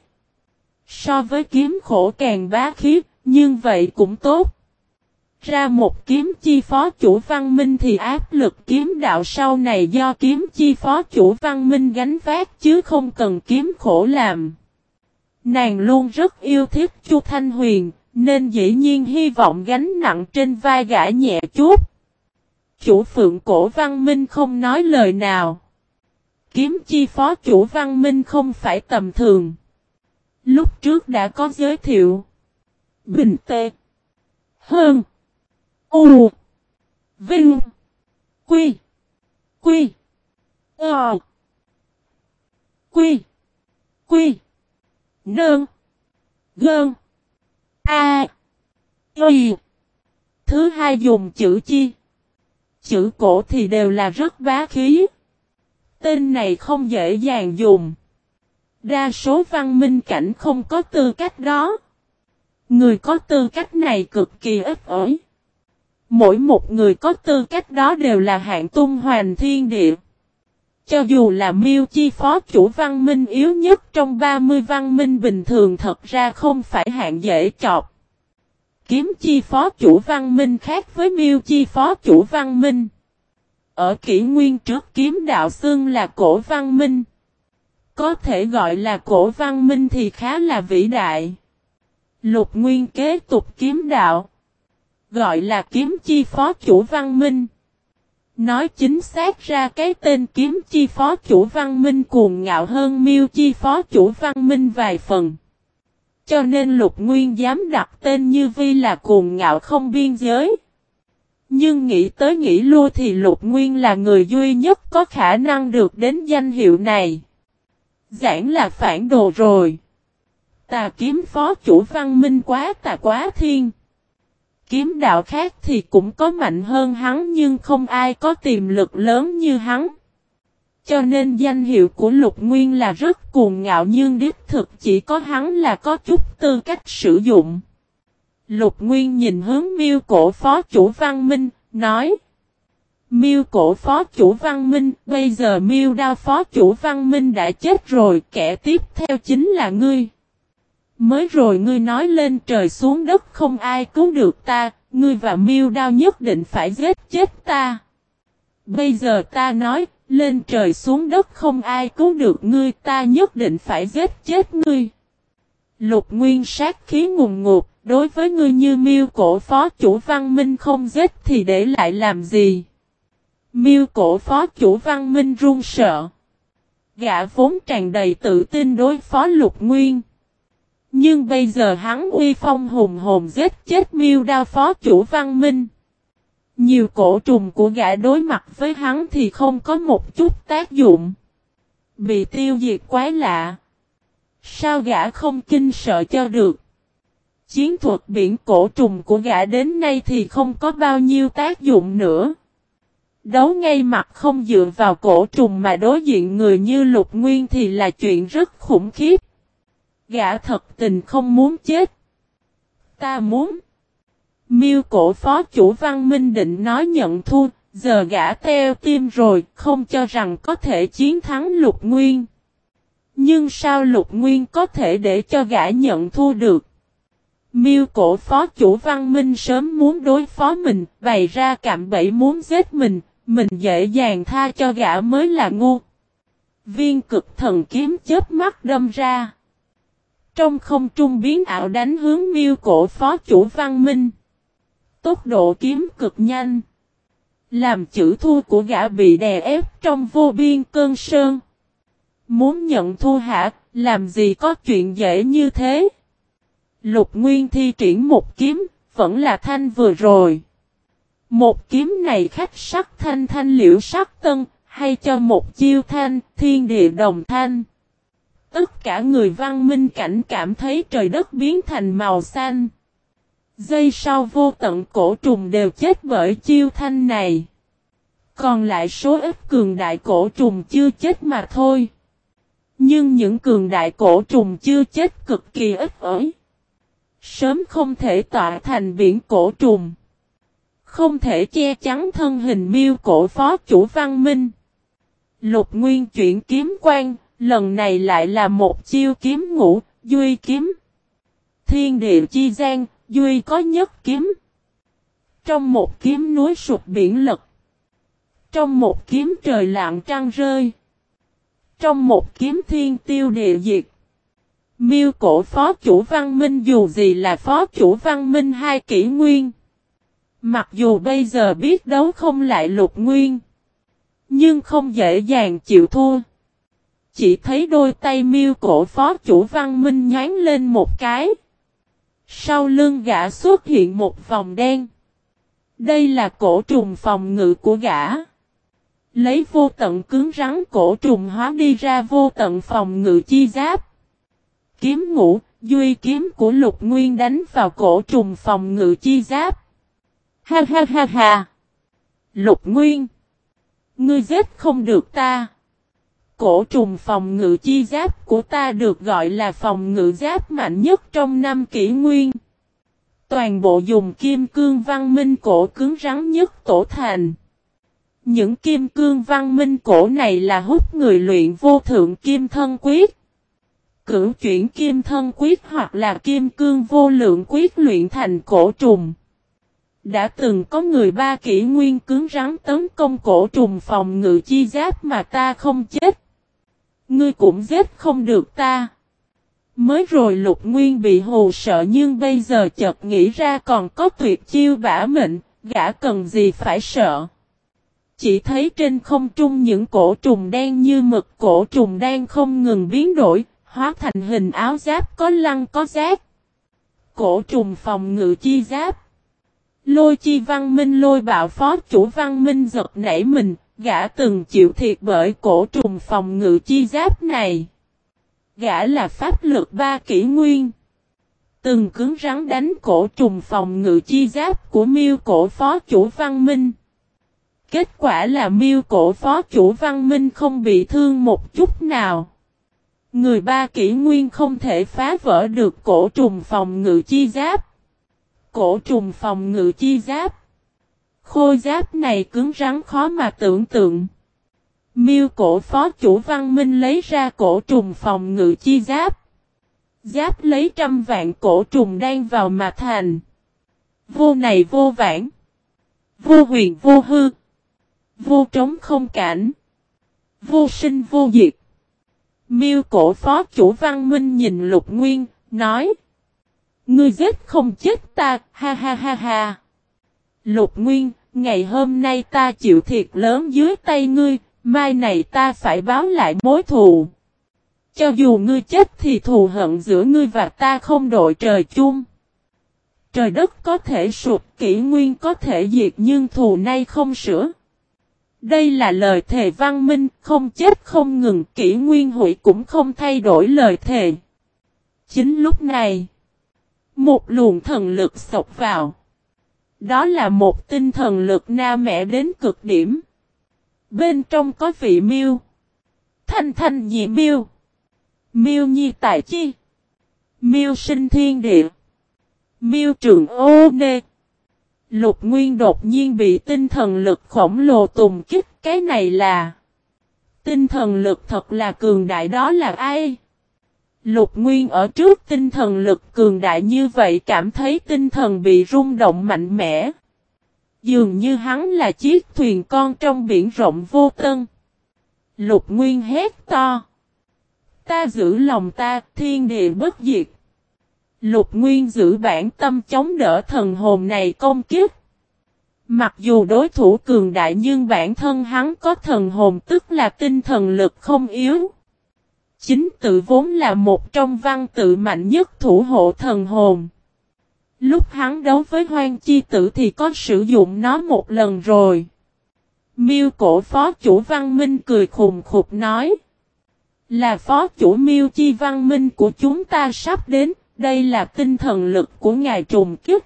So với kiếm khổ càng bá khí, nhưng vậy cũng tốt. Ra một kiếm chi phó chủ Văn Minh thì áp lực kiếm đạo sau này do kiếm chi phó chủ Văn Minh gánh vác chứ không cần kiếm khổ làm. Nàng luôn rất yêu thích Chu Thanh Huyền, nên dĩ nhiên hy vọng gánh nặng trên vai gã nhẹ chút. Chủ Phượng cổ Văn Minh không nói lời nào. Kiếm chi phó chủ Văn Minh không phải tầm thường. Lúc trước đã có giới thiệu. Bình tê. Hơn. U. Vinh. Quy. Quy. Ờ. Quy. Quy. Nương. Gơn. A. Y. Thứ hai dùng chữ chi. Chữ cổ thì đều là rất bá khí. Tên này không dễ dàng dùng. Đa số văn minh cảnh không có tư cách đó. Người có tư cách này cực kỳ ít ỏi. Mỗi một người có tư cách đó đều là hạng tung hoành thiên địa. Cho dù là Miêu Chi phó chủ văn minh yếu nhất trong 30 văn minh bình thường thật ra không phải hạng dễ chọc. Kiếm Chi phó chủ văn minh khác với Miêu Chi phó chủ văn minh. Ở kỷ nguyên trước kiếm đạo xương là cổ văn minh. Có thể gọi là cổ văn minh thì khá là vĩ đại. Lục Nguyên kế tục kiếm đạo. Gọi là kiếm chi phó chủ văn minh. Nói chính xác ra cái tên kiếm chi phó chủ văn minh cuồng ngạo hơn Miêu chi phó chủ văn minh vài phần. Cho nên Lục Nguyên dám đặt tên như Vi là cuồng ngạo không biên giới. Nhưng nghĩ tới nghĩ lui thì Lục Nguyên là người duy nhất có khả năng được đến danh hiệu này. Giảng là phản đồ rồi. Tà kiếm phó chủ văn minh quá tà quá thiên. Kiếm đạo khác thì cũng có mạnh hơn hắn nhưng không ai có tiềm lực lớn như hắn. Cho nên danh hiệu của Lục Nguyên là rất cuồng ngạo nhưng đích thực chỉ có hắn là có chút tư cách sử dụng. Lục Nguyên nhìn hướng Miêu cổ phó chủ Văn Minh, nói. Miêu cổ phó chủ Văn Minh, bây giờ Miêu đao phó chủ Văn Minh đã chết rồi, kẻ tiếp theo chính là ngươi. Mới rồi ngươi nói lên trời xuống đất không ai cứu được ta, ngươi và Miêu đao nhất định phải giết chết ta. Bây giờ ta nói, lên trời xuống đất không ai cứu được ngươi, ta nhất định phải giết chết ngươi. Lục Nguyên sát khí ngùng ngụt, đối với ngươi như Miêu cổ phó chủ Văn Minh không giết thì để lại làm gì? Miêu cổ phó chủ Văn Minh run sợ. Gã vốn tràn đầy tự tin đối phó Lục Nguyên. Nhưng bây giờ hắn uy phong hùng hồn giết chết Miêu đao phó chủ Văn Minh. Nhiều cổ trùng của gã đối mặt với hắn thì không có một chút tác dụng. Bị tiêu diệt quái lạ. Sao gã không kinh sợ cho được? Chiến thuật biển cổ trùng của gã đến nay thì không có bao nhiêu tác dụng nữa. Đấu ngay mặt không dựa vào cổ trùng mà đối diện người như Lục Nguyên thì là chuyện rất khủng khiếp. Gã thật tình không muốn chết. Ta muốn. Miêu cổ phó chủ Văn Minh định nói nhận thua, giờ gã teo tim rồi, không cho rằng có thể chiến thắng Lục Nguyên. Nhưng sao Lục Nguyên có thể để cho gã nhận thua được? Miêu cổ phó chủ Văn Minh sớm muốn đối phó mình, bày ra cạm bẫy muốn giết mình dễ dàng tha cho gã mới là ngu. Viên cực thần kiếm chớp mắt đâm ra. Trong không trung biến ảo đánh hướng miêu cổ phó chủ Văn Minh. Tốc độ kiếm cực nhanh. Làm chữ thua của gã bị đè ép trong vô biên cơn sơn. Muốn nhận thua hả, làm gì có chuyện dễ như thế. Lục Nguyên thi triển một kiếm, vẫn là thanh vừa rồi. Một kiếm này khách sắc thanh thanh liễu sắc tân, hay cho một chiêu thanh, thiên địa đồng thanh. Tất cả người Văn Minh cảnh cảm thấy trời đất biến thành màu xanh. Giây sau vô tận cổ trùng đều chết bởi chiêu thanh này. Còn lại số ít cường đại cổ trùng chưa chết mà thôi. Nhưng những cường đại cổ trùng chưa chết cực kỳ ít ỏi. Sớm không thể tọa thành biển cổ trùng. Không thể che chắn thân hình miêu cổ phó chủ Văn Minh. Lục Nguyên chuyển kiếm quan, lần này lại là một chiêu kiếm ngũ, duy kiếm. Thiên địa chi gian, duy có nhất kiếm. Trong một kiếm núi sụp biển lật. Trong một kiếm trời lặng trăng rơi. Trong một kiếm thiên tiêu địa diệt. Miêu cổ phó chủ Văn Minh dù gì là phó chủ Văn Minh hai kỷ nguyên. Mặc dù bây giờ biết đấu không lại Lục Nguyên. Nhưng không dễ dàng chịu thua. Chỉ thấy đôi tay miêu cổ phó chủ Văn Minh nhán lên một cái. Sau lưng gã xuất hiện một vòng đen. Đây là cổ trùng phòng ngự của gã. Lấy vô tận cứng rắn cổ trùng hóa đi ra vô tận phòng ngự chi giáp. Kiếm ngũ, duy kiếm của Lục Nguyên đánh vào cổ trùng phòng ngự chi giáp. Ha ha ha ha. Lục Nguyên. Ngươi giết không được ta. Cổ trùng phòng ngự chi giáp của ta được gọi là phòng ngự giáp mạnh nhất trong năm kỷ nguyên. Toàn bộ dùng kim cương văn minh cổ cứng rắn nhất tổ thành. Những kim cương văn minh cổ này là hút người luyện vô thượng kim thân quyết. Cửu chuyển kim thân quyết hoặc là kim cương vô lượng quyết luyện thành cổ trùng. Đã từng có người ba kỷ nguyên cứng rắn tấn công cổ trùng phòng ngự chi giáp mà ta không chết. Ngươi cũng giết không được ta. Mới rồi Lục Nguyên bị hù sợ nhưng bây giờ chợt nghĩ ra còn có tuyệt chiêu bả mệnh, gã cần gì phải sợ. Chỉ thấy trên không trung những cổ trùng đen như mực, cổ trùng đen không ngừng biến đổi, hóa thành hình áo giáp có lăng có giác. Cổ trùng phòng ngự chi giáp. Lôi chi Văn Minh lôi bạo phó chủ Văn Minh giật nảy mình, gã từng chịu thiệt bởi cổ trùng phòng ngự chi giáp này. Gã là pháp lực ba kỷ nguyên. Từng cứng rắn đánh cổ trùng phòng ngự chi giáp của miêu cổ phó chủ Văn Minh. Kết quả là miêu cổ phó chủ Văn Minh không bị thương một chút nào. Người ba kỷ nguyên không thể phá vỡ được cổ trùng phòng ngự chi giáp. Cổ trùng phòng ngự chi giáp. Khôi giáp này cứng rắn khó mà tưởng tượng. Miêu cổ phó chủ Văn Minh lấy ra cổ trùng phòng ngự chi giáp. Giáp lấy trăm vạn cổ trùng đan vào mà thành. Vô này vô vãn. Vô huyền vô hư. Vô trống không cảnh. Vô sinh vô diệt. Miêu cổ phó chủ Văn Minh nhìn Lục Nguyên, nói. Ngươi giết không chết ta, ha ha ha ha. Lục Nguyên, ngày hôm nay ta chịu thiệt lớn dưới tay ngươi, mai này ta phải báo lại mối thù. Cho dù ngươi chết thì thù hận giữa ngươi và ta không đội trời chung. Trời đất có thể sụp, kỷ nguyên có thể diệt nhưng thù nay không sửa. Đây là lời thề văn minh, không chết không ngừng, kỷ nguyên hủy cũng không thay đổi lời thề. Chính lúc này, một luồng thần lực xộc vào. Đó là một tinh thần lực na mẹ đến cực điểm. Bên trong có vị miêu. Thanh thanh nhị miêu. Miêu nhi tại chi. Miêu sinh thiên địa. Miêu trường ô nê. Lục Nguyên đột nhiên bị tinh thần lực khổng lồ tùng kích, cái này là tinh thần lực thật là cường đại, đó là ai? Lục Nguyên ở trước tinh thần lực cường đại như vậy cảm thấy tinh thần bị rung động mạnh mẽ. Dường như hắn là chiếc thuyền con trong biển rộng vô tận. Lục Nguyên hét to. Ta giữ lòng ta, thiên địa bất diệt. Lục Nguyên giữ bản tâm chống đỡ thần hồn này công kích. Mặc dù đối thủ cường đại nhưng bản thân hắn có thần hồn, tức là tinh thần lực không yếu. Chính tự vốn là một trong văn tự mạnh nhất thủ hộ thần hồn. Lúc hắn đấu với Hoang Chi Tử thì có sử dụng nó một lần rồi. Miêu Cổ phó chủ Văn Minh cười khùng khục nói. Là phó chủ Miêu Chi Văn Minh của chúng ta sắp đến, đây là tinh thần lực của ngài trùng kích.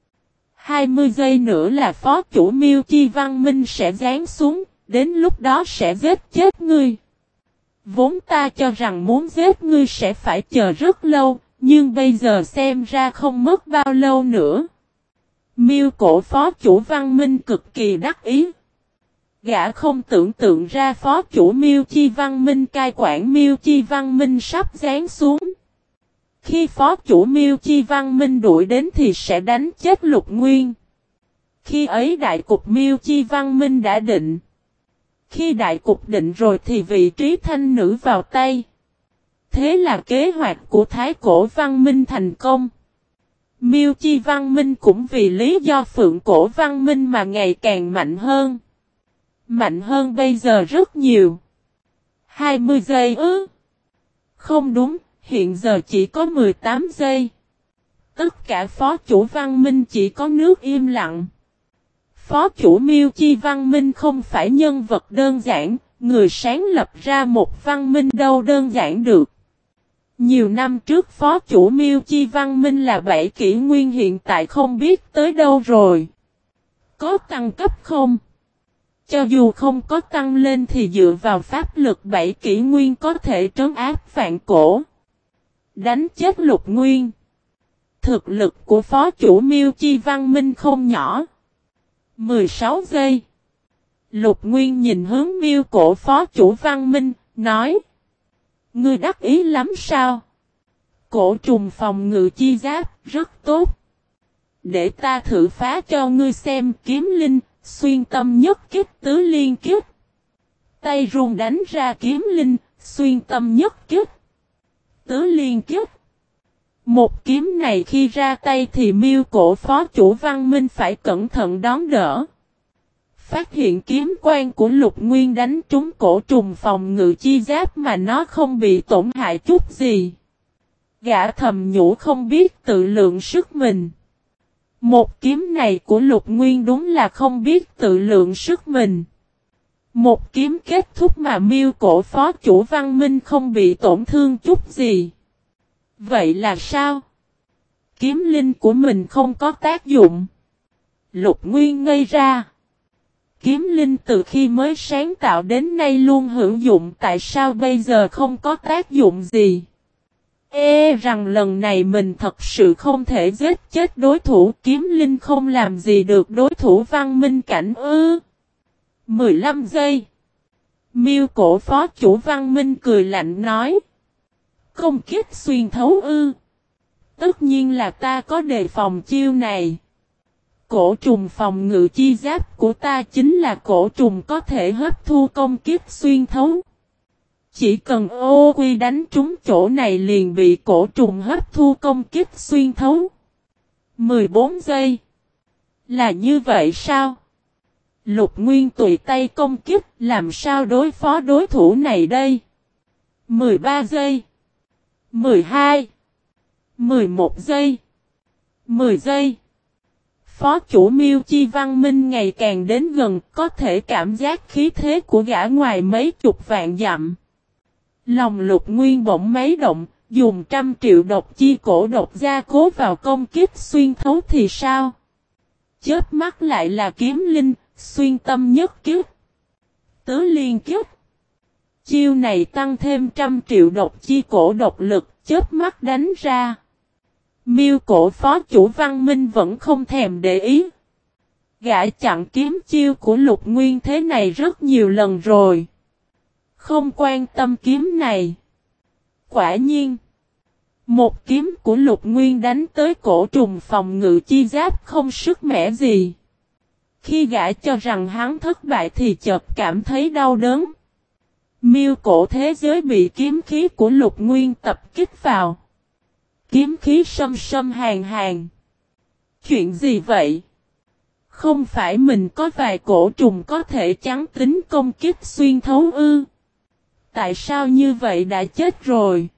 20 giây nữa là phó chủ Miêu Chi Văn Minh sẽ giáng xuống, đến lúc đó sẽ giết chết ngươi. Vốn ta cho rằng muốn giết ngươi sẽ phải chờ rất lâu, nhưng bây giờ xem ra không mất bao lâu nữa. Miêu Cổ phó chủ Văn Minh cực kỳ đắc ý. Gã không tưởng tượng ra phó chủ Miêu Chi Văn Minh cai quản Miêu Chi Văn Minh sắp giáng xuống. Khi phó chủ Miêu Chi Văn Minh đuổi đến thì sẽ đánh chết Lục Nguyên. Khi ấy đại cục Miêu Chi Văn Minh đã định. Khi đại cục định rồi thì vị trí thanh nữ vào tay. Thế là kế hoạch của Thái Cổ Văn Minh thành công. Miêu Chi Văn Minh cũng vì lý do Phượng Cổ Văn Minh mà ngày càng mạnh hơn. Mạnh hơn bây giờ rất nhiều. 20 giây ư? Không đúng, hiện giờ chỉ có 18 giây. Tất cả phó chủ Văn Minh chỉ có nước im lặng. Phó chủ Miêu Chi Văn Minh không phải nhân vật đơn giản, người sáng lập ra một văn minh đâu đơn giản được. Nhiều năm trước phó chủ Miêu Chi Văn Minh là 7 kỷ nguyên, hiện tại không biết tới đâu rồi. Có tăng cấp không? Cho dù không có tăng lên thì dựa vào pháp lực 7 kỷ nguyên có thể trấn áp vạn cổ. Đánh chết Lục Nguyên. Thực lực của phó chủ Miêu Chi Văn Minh không nhỏ. 16 giây. Lục Nguyên nhìn hướng Miêu Cổ phó chủ Văn Minh, nói. Ngươi đắc ý lắm sao? Cổ trùng phòng ngự chi giáp, rất tốt. Để ta thử phá cho ngươi xem kiếm linh, xuyên tâm nhất kích tứ liên kích. Tay run đánh ra kiếm linh, xuyên tâm nhất kích. Tứ liên kích. Một kiếm này khi ra tay thì Miêu Cổ phó chủ Văn Minh phải cẩn thận đón đỡ. Phát hiện kiếm quang của Lục Nguyên đánh trúng cổ trùng phòng ngự chi giáp mà nó không bị tổn hại chút gì. Gã thầm nhủ không biết tự lượng sức mình. Một kiếm này của Lục Nguyên đúng là không biết tự lượng sức mình. Một kiếm kết thúc mà Miêu Cổ phó chủ Văn Minh không bị tổn thương chút gì. Vậy là sao? Kiếm linh của mình không có tác dụng. Lục Nguyên ngây ra. Kiếm linh từ khi mới sáng tạo đến nay luôn hữu dụng, tại sao bây giờ không có tác dụng gì? Rằng lần này mình thật sự không thể giết chết đối thủ, kiếm linh không làm gì được đối thủ Văn Minh cảnh ư. 15 giây. Miêu Cổ phó chủ Văn Minh cười lạnh nói. Công kích xuyên thấu ư. Tất nhiên là ta có đề phòng chiêu này. Cổ trùng phòng ngự chi giáp của ta chính là cổ trùng có thể hấp thu công kích xuyên thấu. Chỉ cần ô quy đánh trúng chỗ này liền bị cổ trùng hấp thu công kích xuyên thấu. 14 giây. Là như vậy sao? Lục Nguyên tùy tay công kích, làm sao đối phó đối thủ này đây? 13 giây. 12. 11 giây. 10 giây. Phó chủ Miêu Chi Văn Minh ngày càng đến gần, có thể cảm giác khí thế của gã ngoài mấy chục vạn dặm. Lòng Lục Nguyên bỗng mấy động, dùng 100 triệu độc chi cổ độc gia cố vào công kích xuyên thấu thì sao? Chớp mắt lại là kiếm linh, xuyên tâm nhất kiếp. Tứ liên kiếp. Chiêu này tăng thêm 100 triệu độc chi cổ độc lực, chớp mắt đánh ra. Miêu Cổ phó chủ Văn Minh vẫn không thèm để ý. Gã chặn kiếm chiêu của Lục Nguyên thế này rất nhiều lần rồi. Không quan tâm kiếm này. Quả nhiên. Một kiếm của Lục Nguyên đánh tới cổ trùng phòng ngự chi giáp không sức mẻ gì. Khi gã cho rằng hắn thất bại thì chợt cảm thấy đau đớn. Miêu cổ thế giới bị kiếm khí của Lục Nguyên tập kích vào. Kiếm khí xâm xâm hàn hàn. Chuyện gì vậy? Không phải mình có vài cổ trùng có thể chắn tính công kích xuyên thấu ư? Tại sao như vậy đã chết rồi?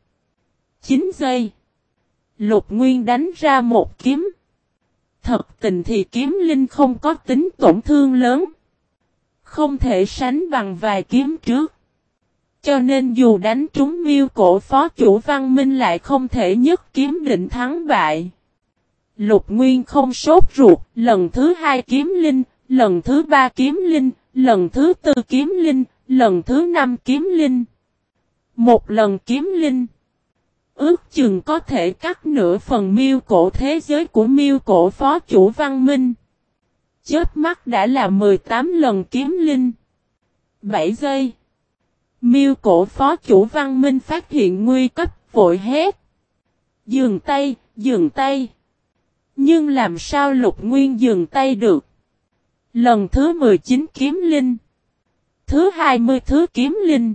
9 giây. Lục Nguyên đánh ra một kiếm. Thật tình thì kiếm linh không có tính tổn thương lớn. Không thể sánh bằng vài kiếm trước. Cho nên dù đánh trúng miêu cổ phó chủ Văn Minh lại không thể nhất kiếm định thắng bại. Lục Nguyên không sốt ruột, lần thứ 2 kiếm linh, lần thứ 3 kiếm linh, lần thứ 4 kiếm linh, lần thứ 5 kiếm linh. Một lần kiếm linh. Ước chừng có thể cắt nửa phần miêu cổ thế giới của miêu cổ phó chủ Văn Minh. Chớp mắt đã là 18 lần kiếm linh. 7 giây. Miêu cổ phó chủ Văn Minh phát hiện nguy cấp, vội hét. Dừng tay, dừng tay. Nhưng làm sao Lục Nguyên dừng tay được? Lần thứ 19 kiếm linh. Thứ 20 thứ kiếm linh.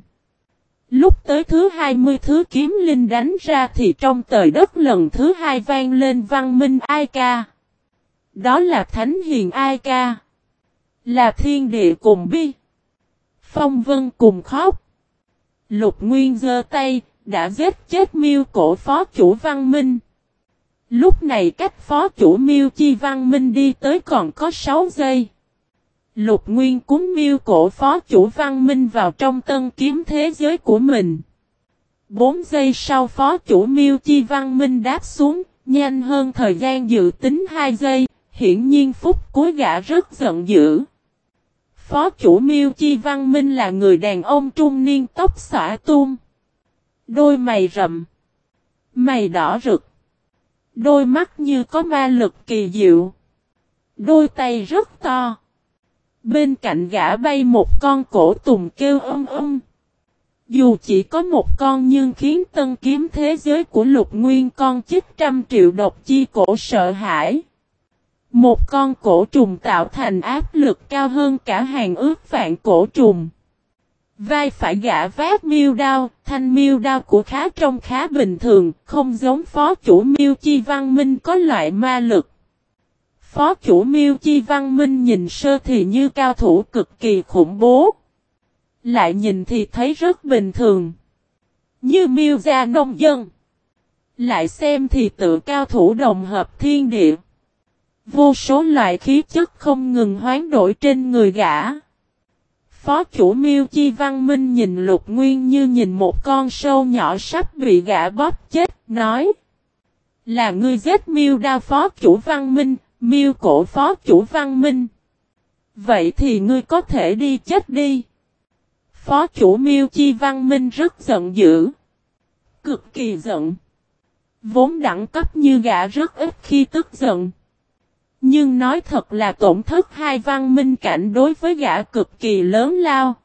Lúc tới thứ 20 thứ kiếm linh đánh ra thì trong trời đất lần thứ 2 vang lên Văn Minh ai ca. Đó là Thánh Hiền ai ca. Là thiên địa cùng bi. Phong vân cùng khóc. Lục Nguyên giơ tay, đã giết chết miêu cổ phó chủ Văn Minh. Lúc này cách phó chủ miêu chi Văn Minh đi tới còn có 6 giây. Lục Nguyên cúng miêu cổ phó chủ Văn Minh vào trong tân kiếm thế giới của mình. 4 giây sau phó chủ miêu chi Văn Minh đáp xuống, nhanh hơn thời gian dự tính 2 giây, hiển nhiên phút cuối gã rất giận dữ. Phó chủ miêu chi Văn Minh là người đàn ông trung niên tóc xõa tung. Đôi mày rậm. Mày đỏ rực. Đôi mắt như có ma lực kỳ diệu. Đôi tay rất to. Bên cạnh gã bay một con cổ tùng kêu âm. Dù chỉ có một con nhưng khiến tân kiếm thế giới của Lục Nguyên con chích 100 triệu độc chi cổ sợ hãi. Một con cổ trùng tạo thành áp lực cao hơn cả hàng ước vạn cổ trùng. Vai phải gã vác miêu đao, thanh miêu đao của khá trông khá bình thường, không giống phó chủ miêu chi Văn Minh có loại ma lực. Phó chủ miêu chi Văn Minh nhìn sơ thì như cao thủ cực kỳ khủng bố. Lại nhìn thì thấy rất bình thường. Như miêu gia nông dân. Lại xem thì tự cao thủ đồng hợp thiên địa. Vô số loại khí chất không ngừng hoán đổi trên người gã. Phó chủ miêu chi Văn Minh nhìn Lục Nguyên như nhìn một con sâu nhỏ sắp bị gã bóp chết, nói. Là ngươi giết miêu đao phó chủ Văn Minh, miêu cổ phó chủ Văn Minh. Vậy thì ngươi có thể đi chết đi. Phó chủ miêu chi Văn Minh rất giận dữ. Cực kỳ giận. Vốn đẳng cấp như gã rất ít khi tức giận. Nhưng nói thật là tổn thất 2 Văn Minh cảnh đối với gã cực kỳ lớn lao.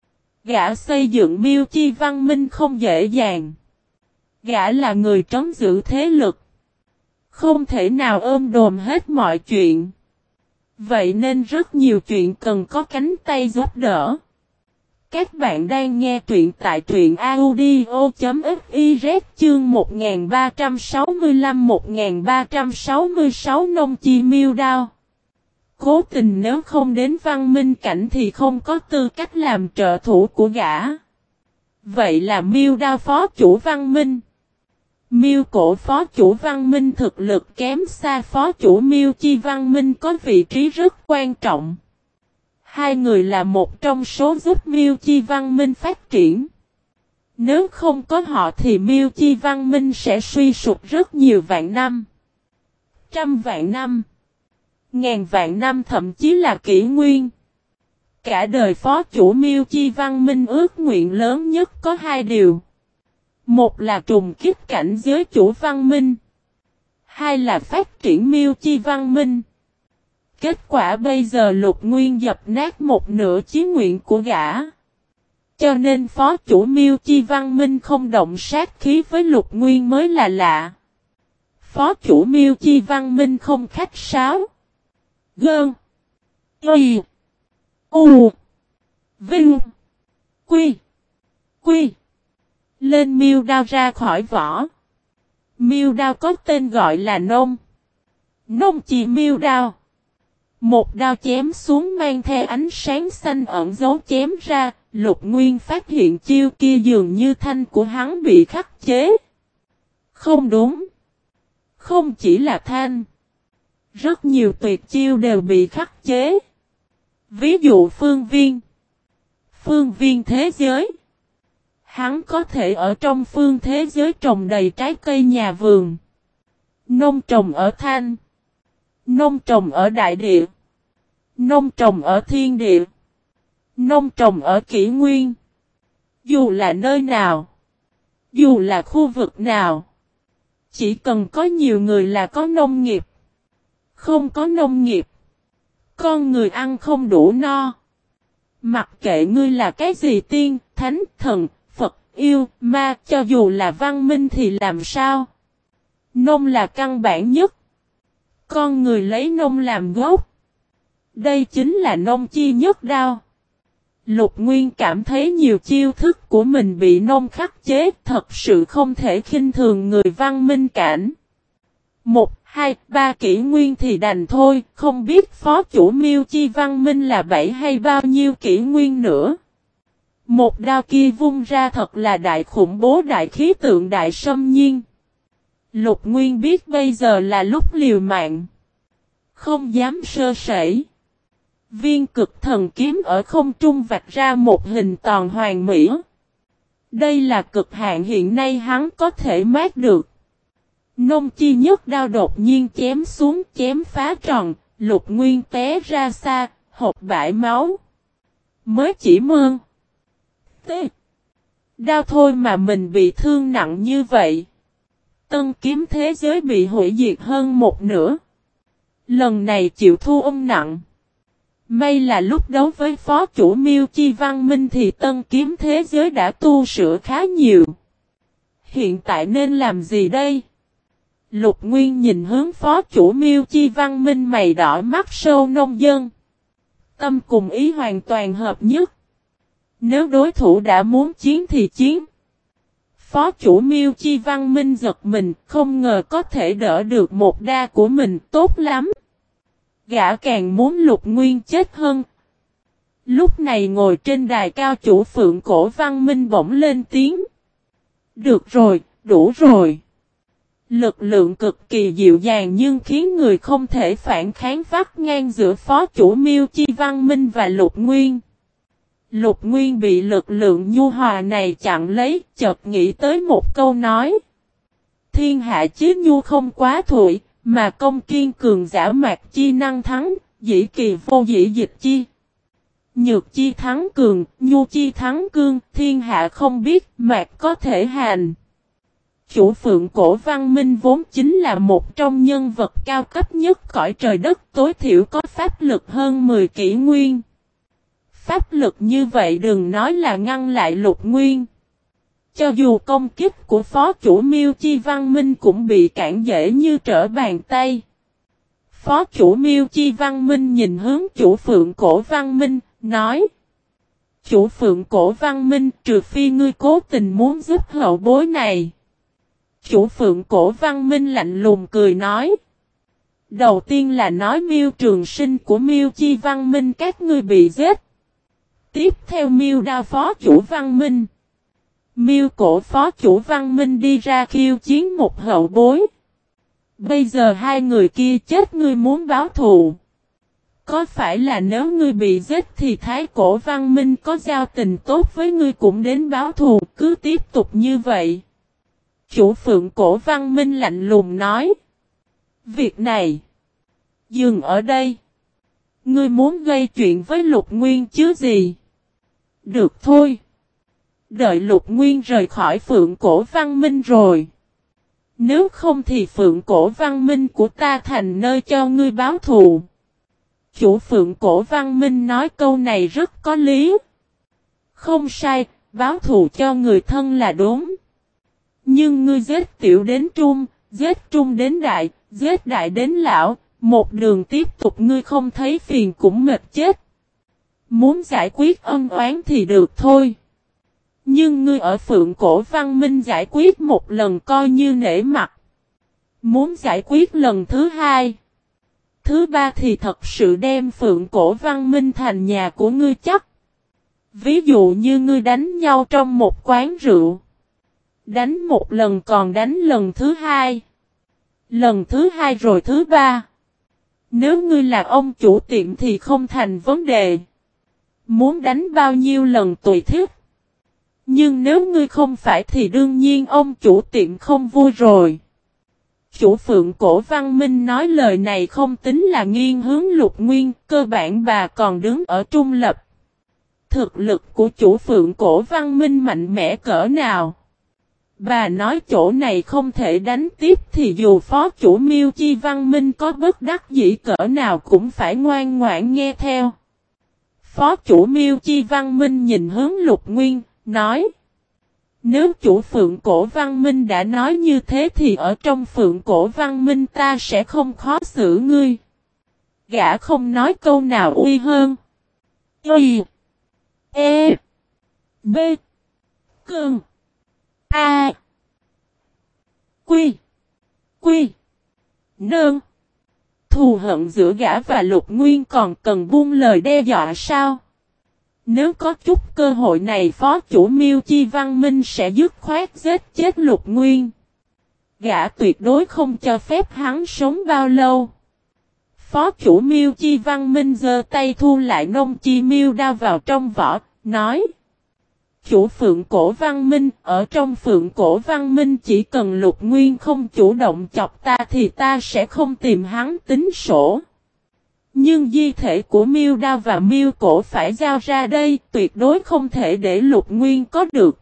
Gã xây dựng miêu chi Văn Minh không dễ dàng. Gã là người trấn giữ thế lực. Không thể nào ôm đồm hết mọi chuyện. Vậy nên rất nhiều chuyện cần có cánh tay giúp đỡ. Các bạn đang nghe truyện tại truyện audio.fiz chương 1365-1366 nông chi miêu đao. Cố tình nếu không đến Văn Minh cảnh thì không có tư cách làm trợ thủ của gã. Vậy là miêu đao phó chủ Văn Minh. Miêu cổ phó chủ Văn Minh thực lực kém xa phó chủ miêu chi Văn Minh có vị trí rất quan trọng. Hai người là một trong số giúp miêu chi Văn Minh phát triển. Nếu không có họ thì miêu chi Văn Minh sẽ suy sụp rất nhiều vạn năm. 100 vạn năm. Ngàn vạn năm thậm chí là kỷ nguyên. Cả đời phó chủ miêu chi Văn Minh ước nguyện lớn nhất có 2 điều. Một là trùng kích cảnh giới chủ Văn Minh. 2 là phát triển miêu chi Văn Minh. kết quả bây giờ Lục Nguyên dập nát một nửa chí nguyện của gã. Cho nên phó chủ Miêu Chi Văn Minh không động sát khí với Lục Nguyên mới là lạ. Phó chủ Miêu Chi Văn Minh không khách sáo. Gơn. Y. U. Vinh. Quy. Quy. Lên miêu đao ra khỏi vỏ. Miêu đao có tên gọi là nông. Nông chi miêu đao. Một đao chém xuống mang theo ánh sáng xanh ẩn dấu chém ra. Lục Nguyên phát hiện chiêu kia dường như thanh của hắn bị khắc chế. Không đúng. Không chỉ là thanh. Rất nhiều tuyệt chiêu đều bị khắc chế. Ví dụ phương viên. Phương viên thế giới. Hắn có thể ở trong phương thế giới trồng đầy trái cây nhà vườn. Nông trồng ở thanh. Nông trồng ở đại địa. Nông trồng ở thiên địa. Nông trồng ở kỷ nguyên. Dù là nơi nào. Dù là khu vực nào. Chỉ cần có nhiều người là có nông nghiệp. Không có nông nghiệp. Con người ăn không đủ no. Mặc kệ ngươi là cái gì tiên, thánh, thần, Phật, yêu, ma, cho dù là văn minh thì làm sao? Nông là căn bản nhất. Con người lấy nông làm gốc. Đây chính là nông chi nhất đao. Lục Nguyên cảm thấy nhiều chiêu thức của mình bị nông khắc chế, thật sự không thể khinh thường người văn minh cảnh. 1, 2, 3 kỷ nguyên thì đành thôi, không biết phó chủ Miêu Chi Văn Minh là 7 hay bao nhiêu kỷ nguyên nữa. Một đao kia vung ra thật là đại khủng bố, đại khí tượng, đại xâm nhiên. Lục Nguyên biết bây giờ là lúc liều mạng. Không dám sơ sẩy. Viên cực thần kiếm ở không trung vạch ra một hình tròn hoàn mỹ. Đây là cực hạn hiện nay hắn có thể mát được. Nông chi nhất đao đột nhiên chém xuống, chém phá tròn, Lục Nguyên té ra xa, hộc bãi máu. Mới chỉ mơn. Đao thôi mà mình bị thương nặng như vậy. Tân kiếm thế giới bị hủy diệt hơn một nửa. Lần này chịu thua ông nặng. May là lúc đấu với phó chủ Miêu Chi Văn Minh thì tân kiếm thế giới đã tu sửa khá nhiều. Hiện tại nên làm gì đây? Lục Nguyên nhìn hướng phó chủ Miêu Chi Văn Minh mày đỏ mắt sâu nông dân. Tâm cùng ý hoàn toàn hợp nhất. Nếu đối thủ đã muốn chiến thì chiến. Phó chủ Miêu Chi Văn Minh giật mình, không ngờ có thể đỡ được một đa của mình, tốt lắm. Gã càng muốn Lục Nguyên chết hơn. Lúc này ngồi trên đài cao chủ Phượng Cổ Văn Minh bỗng lên tiếng. Được rồi, đủ rồi. Lực lượng cực kỳ dịu dàng nhưng khiến người không thể phản kháng vắt ngang giữa phó chủ Miêu Chi Văn Minh và Lục Nguyên. Lục Nguyên bị lực lượng nhu hòa này chặn lấy, chợt nghĩ tới một câu nói. Thiên hạ chí nhu không quá thụy, mà công kiên cường giả mạc chi năng thắng, dĩ kỳ vô dĩ dịch chi. Nhược chi thắng cường, nhu chi thắng cương, thiên hạ không biết, mạc có thể hành. Chủ Phượng Cổ Văn Minh vốn chính là một trong nhân vật cao cấp nhất cõi trời đất, tối thiểu có pháp lực hơn 10 kỷ nguyên. Pháp lực như vậy đừng nói là ngăn lại Lục Nguyên. Cho dù công kích của phó chủ Miêu Chi Văn Minh cũng bị cản dễ như trở bàn tay. Phó chủ Miêu Chi Văn Minh nhìn hướng chủ Phượng Cổ Văn Minh, nói. Chủ Phượng Cổ Văn Minh, trừ phi ngươi cố tình muốn giúp hậu bối này. Chủ Phượng Cổ Văn Minh lạnh lùng cười nói. Đầu tiên là nói Miêu Trường Sinh của Miêu Chi Văn Minh các ngươi bị giết. Tiếp theo Miêu Đao phó chủ Văn Minh. Miêu Cổ phó chủ Văn Minh đi ra khiêu chiến một hậu bối. Bây giờ hai người kia chết ngươi muốn báo thù. Có phải là nếu ngươi bị giết thì Thái Cổ Văn Minh có giao tình tốt với ngươi cũng đến báo thù, cứ tiếp tục như vậy. Chủ Phượng Cổ Văn Minh lạnh lùng nói. Việc này. Dừng ở đây. Ngươi muốn gây chuyện với Lục Nguyên chứ gì? Được thôi. Đợi Lục Nguyên rời khỏi Phượng Cổ Văn Minh rồi. Nếu không thì Phượng Cổ Văn Minh của ta thành nơi cho ngươi báo thù. Chủ Phượng Cổ Văn Minh nói câu này rất có lý. Không sai, báo thù cho người thân là đúng. Nhưng ngươi giết tiểu đến trung, giết trung đến đại, giết đại đến lão, một đường tiếp tục ngươi không thấy phiền cũng mệt chết. Muốn giải quyết ân oán thì được thôi. Nhưng ngươi ở Phượng Cổ Văn Minh giải quyết một lần coi như nể mặt. Muốn giải quyết lần thứ hai, thứ ba thì thật sự đem Phượng Cổ Văn Minh thành nhà của ngươi chắc. Ví dụ như ngươi đánh nhau trong một quán rượu. Đánh một lần còn đánh lần thứ hai. Lần thứ hai rồi thứ ba. Nếu ngươi là ông chủ tiệm thì không thành vấn đề. Muốn đánh bao nhiêu lần tùy thích. Nhưng nếu ngươi không phải thì đương nhiên ông chủ tiệm không vui rồi. Chủ Phượng Cổ Văn Minh nói lời này không tính là nghiêng hướng Lục Nguyên, cơ bản bà còn đứng ở trung lập. Thực lực của chủ Phượng Cổ Văn Minh mạnh mẽ cỡ nào? Bà nói chỗ này không thể đánh tiếp thì dù phó chủ Miêu Chi Văn Minh có bất đắc dĩ cỡ nào cũng phải ngoan ngoãn nghe theo. Phó chủ Miêu Chi Văn Minh nhìn hướng Lục Nguyên, nói: nếu chủ Phượng Cổ Văn Minh đã nói như thế thì ở trong Phượng Cổ Văn Minh ta sẽ không khó xử ngươi. Gã không nói câu nào uy hơn. Y E B Cơn A Quy Quy Nơn. Thù hận giữa gã và Lục Nguyên còn cần buông lời đe dọa sao? Nếu có chút cơ hội này phó chủ Miêu Chi Văn Minh sẽ dứt khoát giết chết Lục Nguyên. Gã tuyệt đối không cho phép hắn sống bao lâu. Phó chủ Miêu Chi Văn Minh giơ tay thu lại nông chi miêu đao vào trong vỏ, nói: chủ Phượng Cổ Văn Minh, ở trong Phượng Cổ Văn Minh chỉ cần Lục Nguyên không chủ động chọc ta thì ta sẽ không tìm hắn tính sổ. Nhưng di thể của Miêu Đao và Miêu Cổ phải giao ra đây, tuyệt đối không thể để Lục Nguyên có được.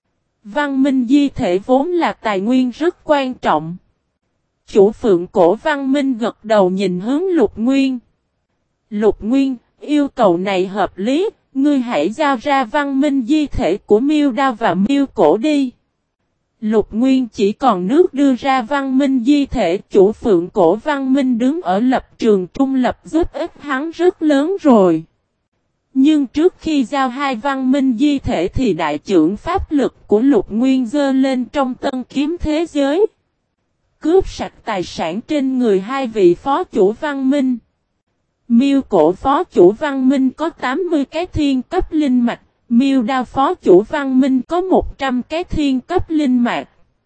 Văn Minh di thể vốn là tài nguyên rất quan trọng. Chủ Phượng Cổ Văn Minh gật đầu nhìn hướng Lục Nguyên. Lục Nguyên, yêu cầu này hợp lý, ngươi hãy giao ra Văn Minh di thể của Miêu Đao và Miêu Cổ đi. Lục Nguyên chỉ còn nước đưa ra Văn Minh di thể, chủ Phượng Cổ Văn Minh đứng ở lập trường trung lập giúp ích hắn rất lớn rồi. Nhưng trước khi giao hai Văn Minh di thể thì đại trưởng pháp lực của Lục Nguyên dơ lên trong tân kiếm thế giới. Cướp sạch tài sản trên người hai vị phó chủ Văn Minh. Miêu Cổ phó chủ Văn Minh có 80 cái thiên cấp linh mạch. Miêu Đao phó chủ Văn Minh có 100 cái thiên cấp linh mạch.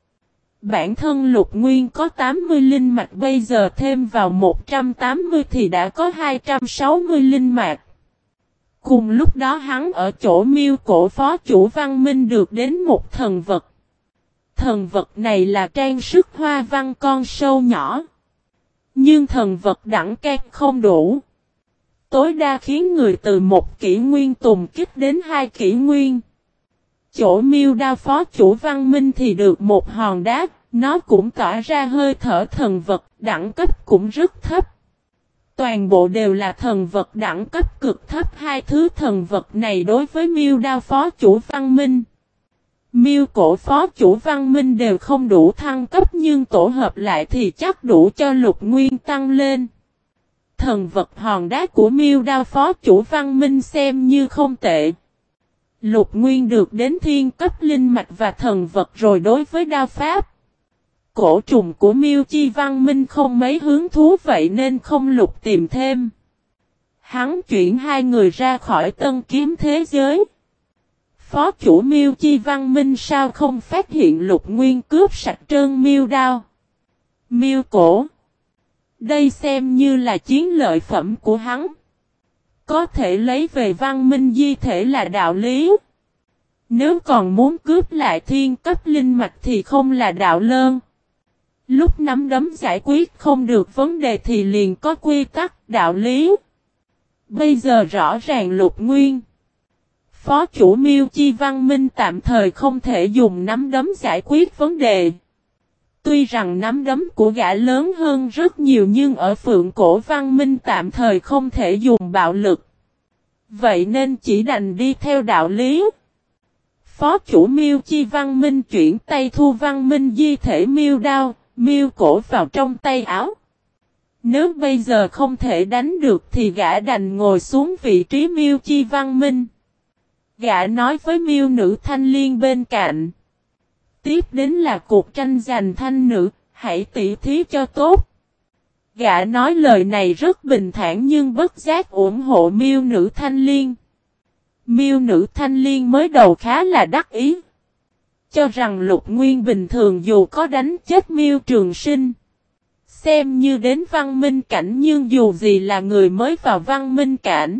Bản thân Lục Nguyên có 80 linh mạch, bây giờ thêm vào 180 thì đã có 260 linh mạch. Cùng lúc đó hắn ở chỗ Miêu Cổ phó chủ Văn Minh được đến một thần vật. Thần vật này là trang sức hoa văn con sâu nhỏ. Nhưng thần vật đẳng cấp không đủ. Tối đa khiến người từ 1 kỷ nguyên tùng kích đến 2 kỷ nguyên. Chỗ Miêu Đao phó chủ Văn Minh thì được một hòn đá, nó cũng tỏa ra hơi thở thần vật, đẳng cấp cũng rất thấp. Toàn bộ đều là thần vật đẳng cấp cực thấp, hai thứ thần vật này đối với Miêu Đao phó chủ Văn Minh. Miêu Cổ phó chủ Văn Minh đều không đủ thăng cấp nhưng tổ hợp lại thì chắc đủ cho Lục Nguyên tăng lên. Thần vật hòn đá của Miêu Đao phó chủ Văn Minh xem như không tệ. Lục Nguyên được đến thiên cấp linh mạch và thần vật rồi đối với đao pháp. Cổ trùng của Miêu Chi Văn Minh không mấy hứng thú vậy nên không lục tìm thêm. Hắn chuyển hai người ra khỏi tân kiếm thế giới. Phó chủ Miêu Chi Văn Minh sao không phát hiện Lục Nguyên cướp sạch trơn Miêu Đao, Miêu Cổ. Đây xem như là chiến lợi phẩm của hắn. Có thể lấy về Văn Minh di thể là đạo lý. Nếu còn muốn cướp lại thiên cấp linh mạch thì không là đạo lơn. Lúc nắm đấm giải quyết không được vấn đề thì liền có quy tắc đạo lý. Bây giờ rõ ràng Lục Nguyên, phó chủ Miêu Chi Văn Minh tạm thời không thể dùng nắm đấm giải quyết vấn đề. Tuy rằng nắm đấm của gã lớn hơn rất nhiều nhưng ở Phượng Cổ Văn Minh tạm thời không thể dùng bạo lực. Vậy nên chỉ đành đi theo đạo lý. Phó chủ Miêu Chi Văn Minh chuyển tay thu Văn Minh di thể Miêu đao, Miêu cổ vào trong tay áo. Nếu bây giờ không thể đánh được thì gã đành ngồi xuống vị trí Miêu Chi Văn Minh. Gã nói với Miêu Nữ Thanh Liên bên cạnh. Tiếp đến là cuộc tranh giành thanh nữ, hãy tỉ thí cho tốt. Gã nói lời này rất bình thản nhưng bất giác ủng hộ Miêu Nữ Thanh Liên. Miêu Nữ Thanh Liên mới đầu khá là đắc ý. Cho rằng Lục Nguyên bình thường dù có đánh chết Miêu Trường Sinh. Xem như đến văn minh cảnh nhưng dù gì là người mới vào văn minh cảnh.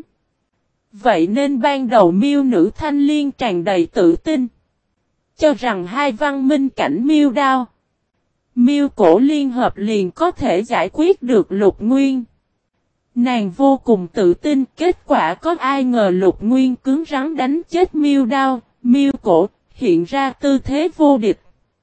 Vậy nên ban đầu Miêu Nữ Thanh Liên tràn đầy tự tin. Cho rằng hai văn minh cảnh Miêu đao, Miêu cổ liên hợp liền có thể giải quyết được Lục Nguyên. Nàng vô cùng tự tin, kết quả có ai ngờ Lục Nguyên cứng rắn đánh chết Miêu đao, Miêu cổ, hiện ra tư thế vô địch.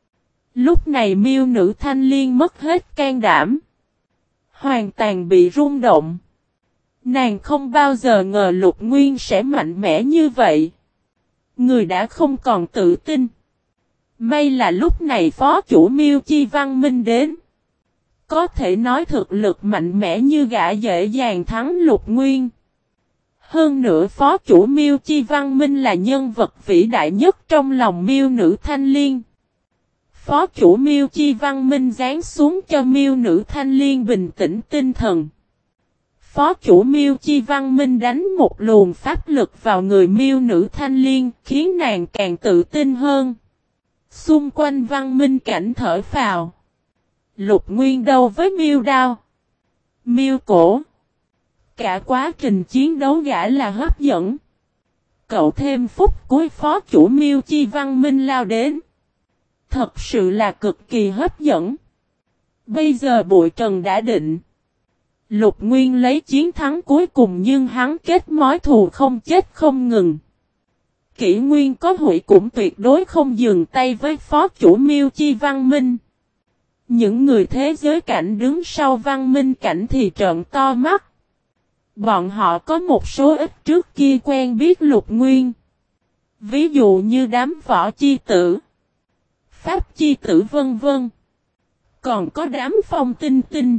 Lúc này Miêu Nữ Thanh Liên mất hết can đảm. Hoàn toàn bị rung động. Nàng không bao giờ ngờ Lục Nguyên sẽ mạnh mẽ như vậy. Người đã không còn tự tin. May là lúc này phó chủ Miêu Chi Văn Minh đến. Có thể nói thực lực mạnh mẽ như gã dễ dàng thắng Lục Nguyên. Hơn nữa phó chủ Miêu Chi Văn Minh là nhân vật vĩ đại nhất trong lòng Miêu Nữ Thanh Liên. Phó chủ Miêu Chi Văn Minh giáng xuống cho Miêu Nữ Thanh Liên bình tĩnh tinh thần. Phó chủ Miêu Chi Văn Minh đánh một luồng pháp lực vào người Miêu Nữ Thanh Liên khiến nàng càng tự tin hơn. Xung quanh văn minh cảnh thở phào. Lục Nguyên đâu với Miêu đao, Miêu cổ. Cả quá trình chiến đấu gã là hấp dẫn. Cậu thêm phút cuối phó chủ Miêu Chi Văn Minh lao đến. Thật sự là cực kỳ hấp dẫn. Bây giờ bụi trần đã định. Lục Nguyên lấy chiến thắng cuối cùng nhưng hắn kết mối thù không chết không ngừng. Kỷ Nguyên có hủy cũng tuyệt đối không dừng tay với phó chủ Miêu Chi Văn Minh. Những người thế giới cảnh đứng sau văn minh cảnh thì trợn to mắt. Bọn họ có một số ít trước kia quen biết Lục Nguyên. Ví dụ như đám võ chi tử, pháp chi tử vân vân. Còn có đám phong tinh tinh.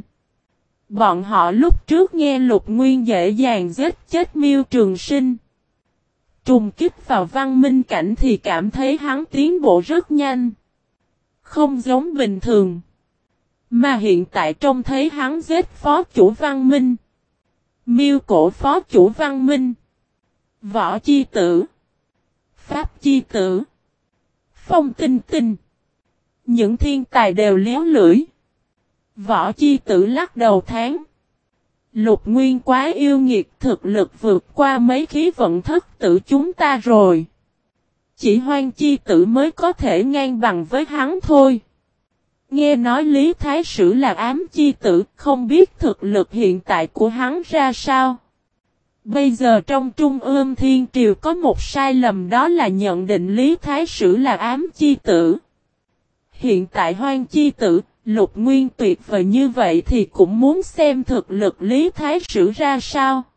Bọn họ lúc trước nghe Lục Nguyên dễ dàng giết chết Miêu Trường Sinh. Trùng kích vào văn minh cảnh thì cảm thấy hắn tiến bộ rất nhanh. Không giống bình thường. Mà hiện tại trông thấy hắn giết phó chủ văn minh, Miêu cổ phó chủ văn minh, võ chi tử, pháp chi tử, phong tinh tinh. Những thiên tài đều léo lưỡi. Võ chi tử lắc đầu thán. Lục Nguyên quá yêu nghiệt, thực lực vượt qua mấy khí vận thất tử chúng ta rồi. Chỉ Hoang chi tử mới có thể ngang bằng với hắn thôi. Nghe nói Lý Thái Sử là ám chi tử, không biết thực lực hiện tại của hắn ra sao. Bây giờ trong Trung ương Thiên Triều có một sai lầm, đó là nhận định Lý Thái Sử là ám chi tử. Hiện tại Hoang chi tử, Lục Nguyên tuyệt vời như vậy thì cũng muốn xem thực lực Lý Thái Sử ra sao.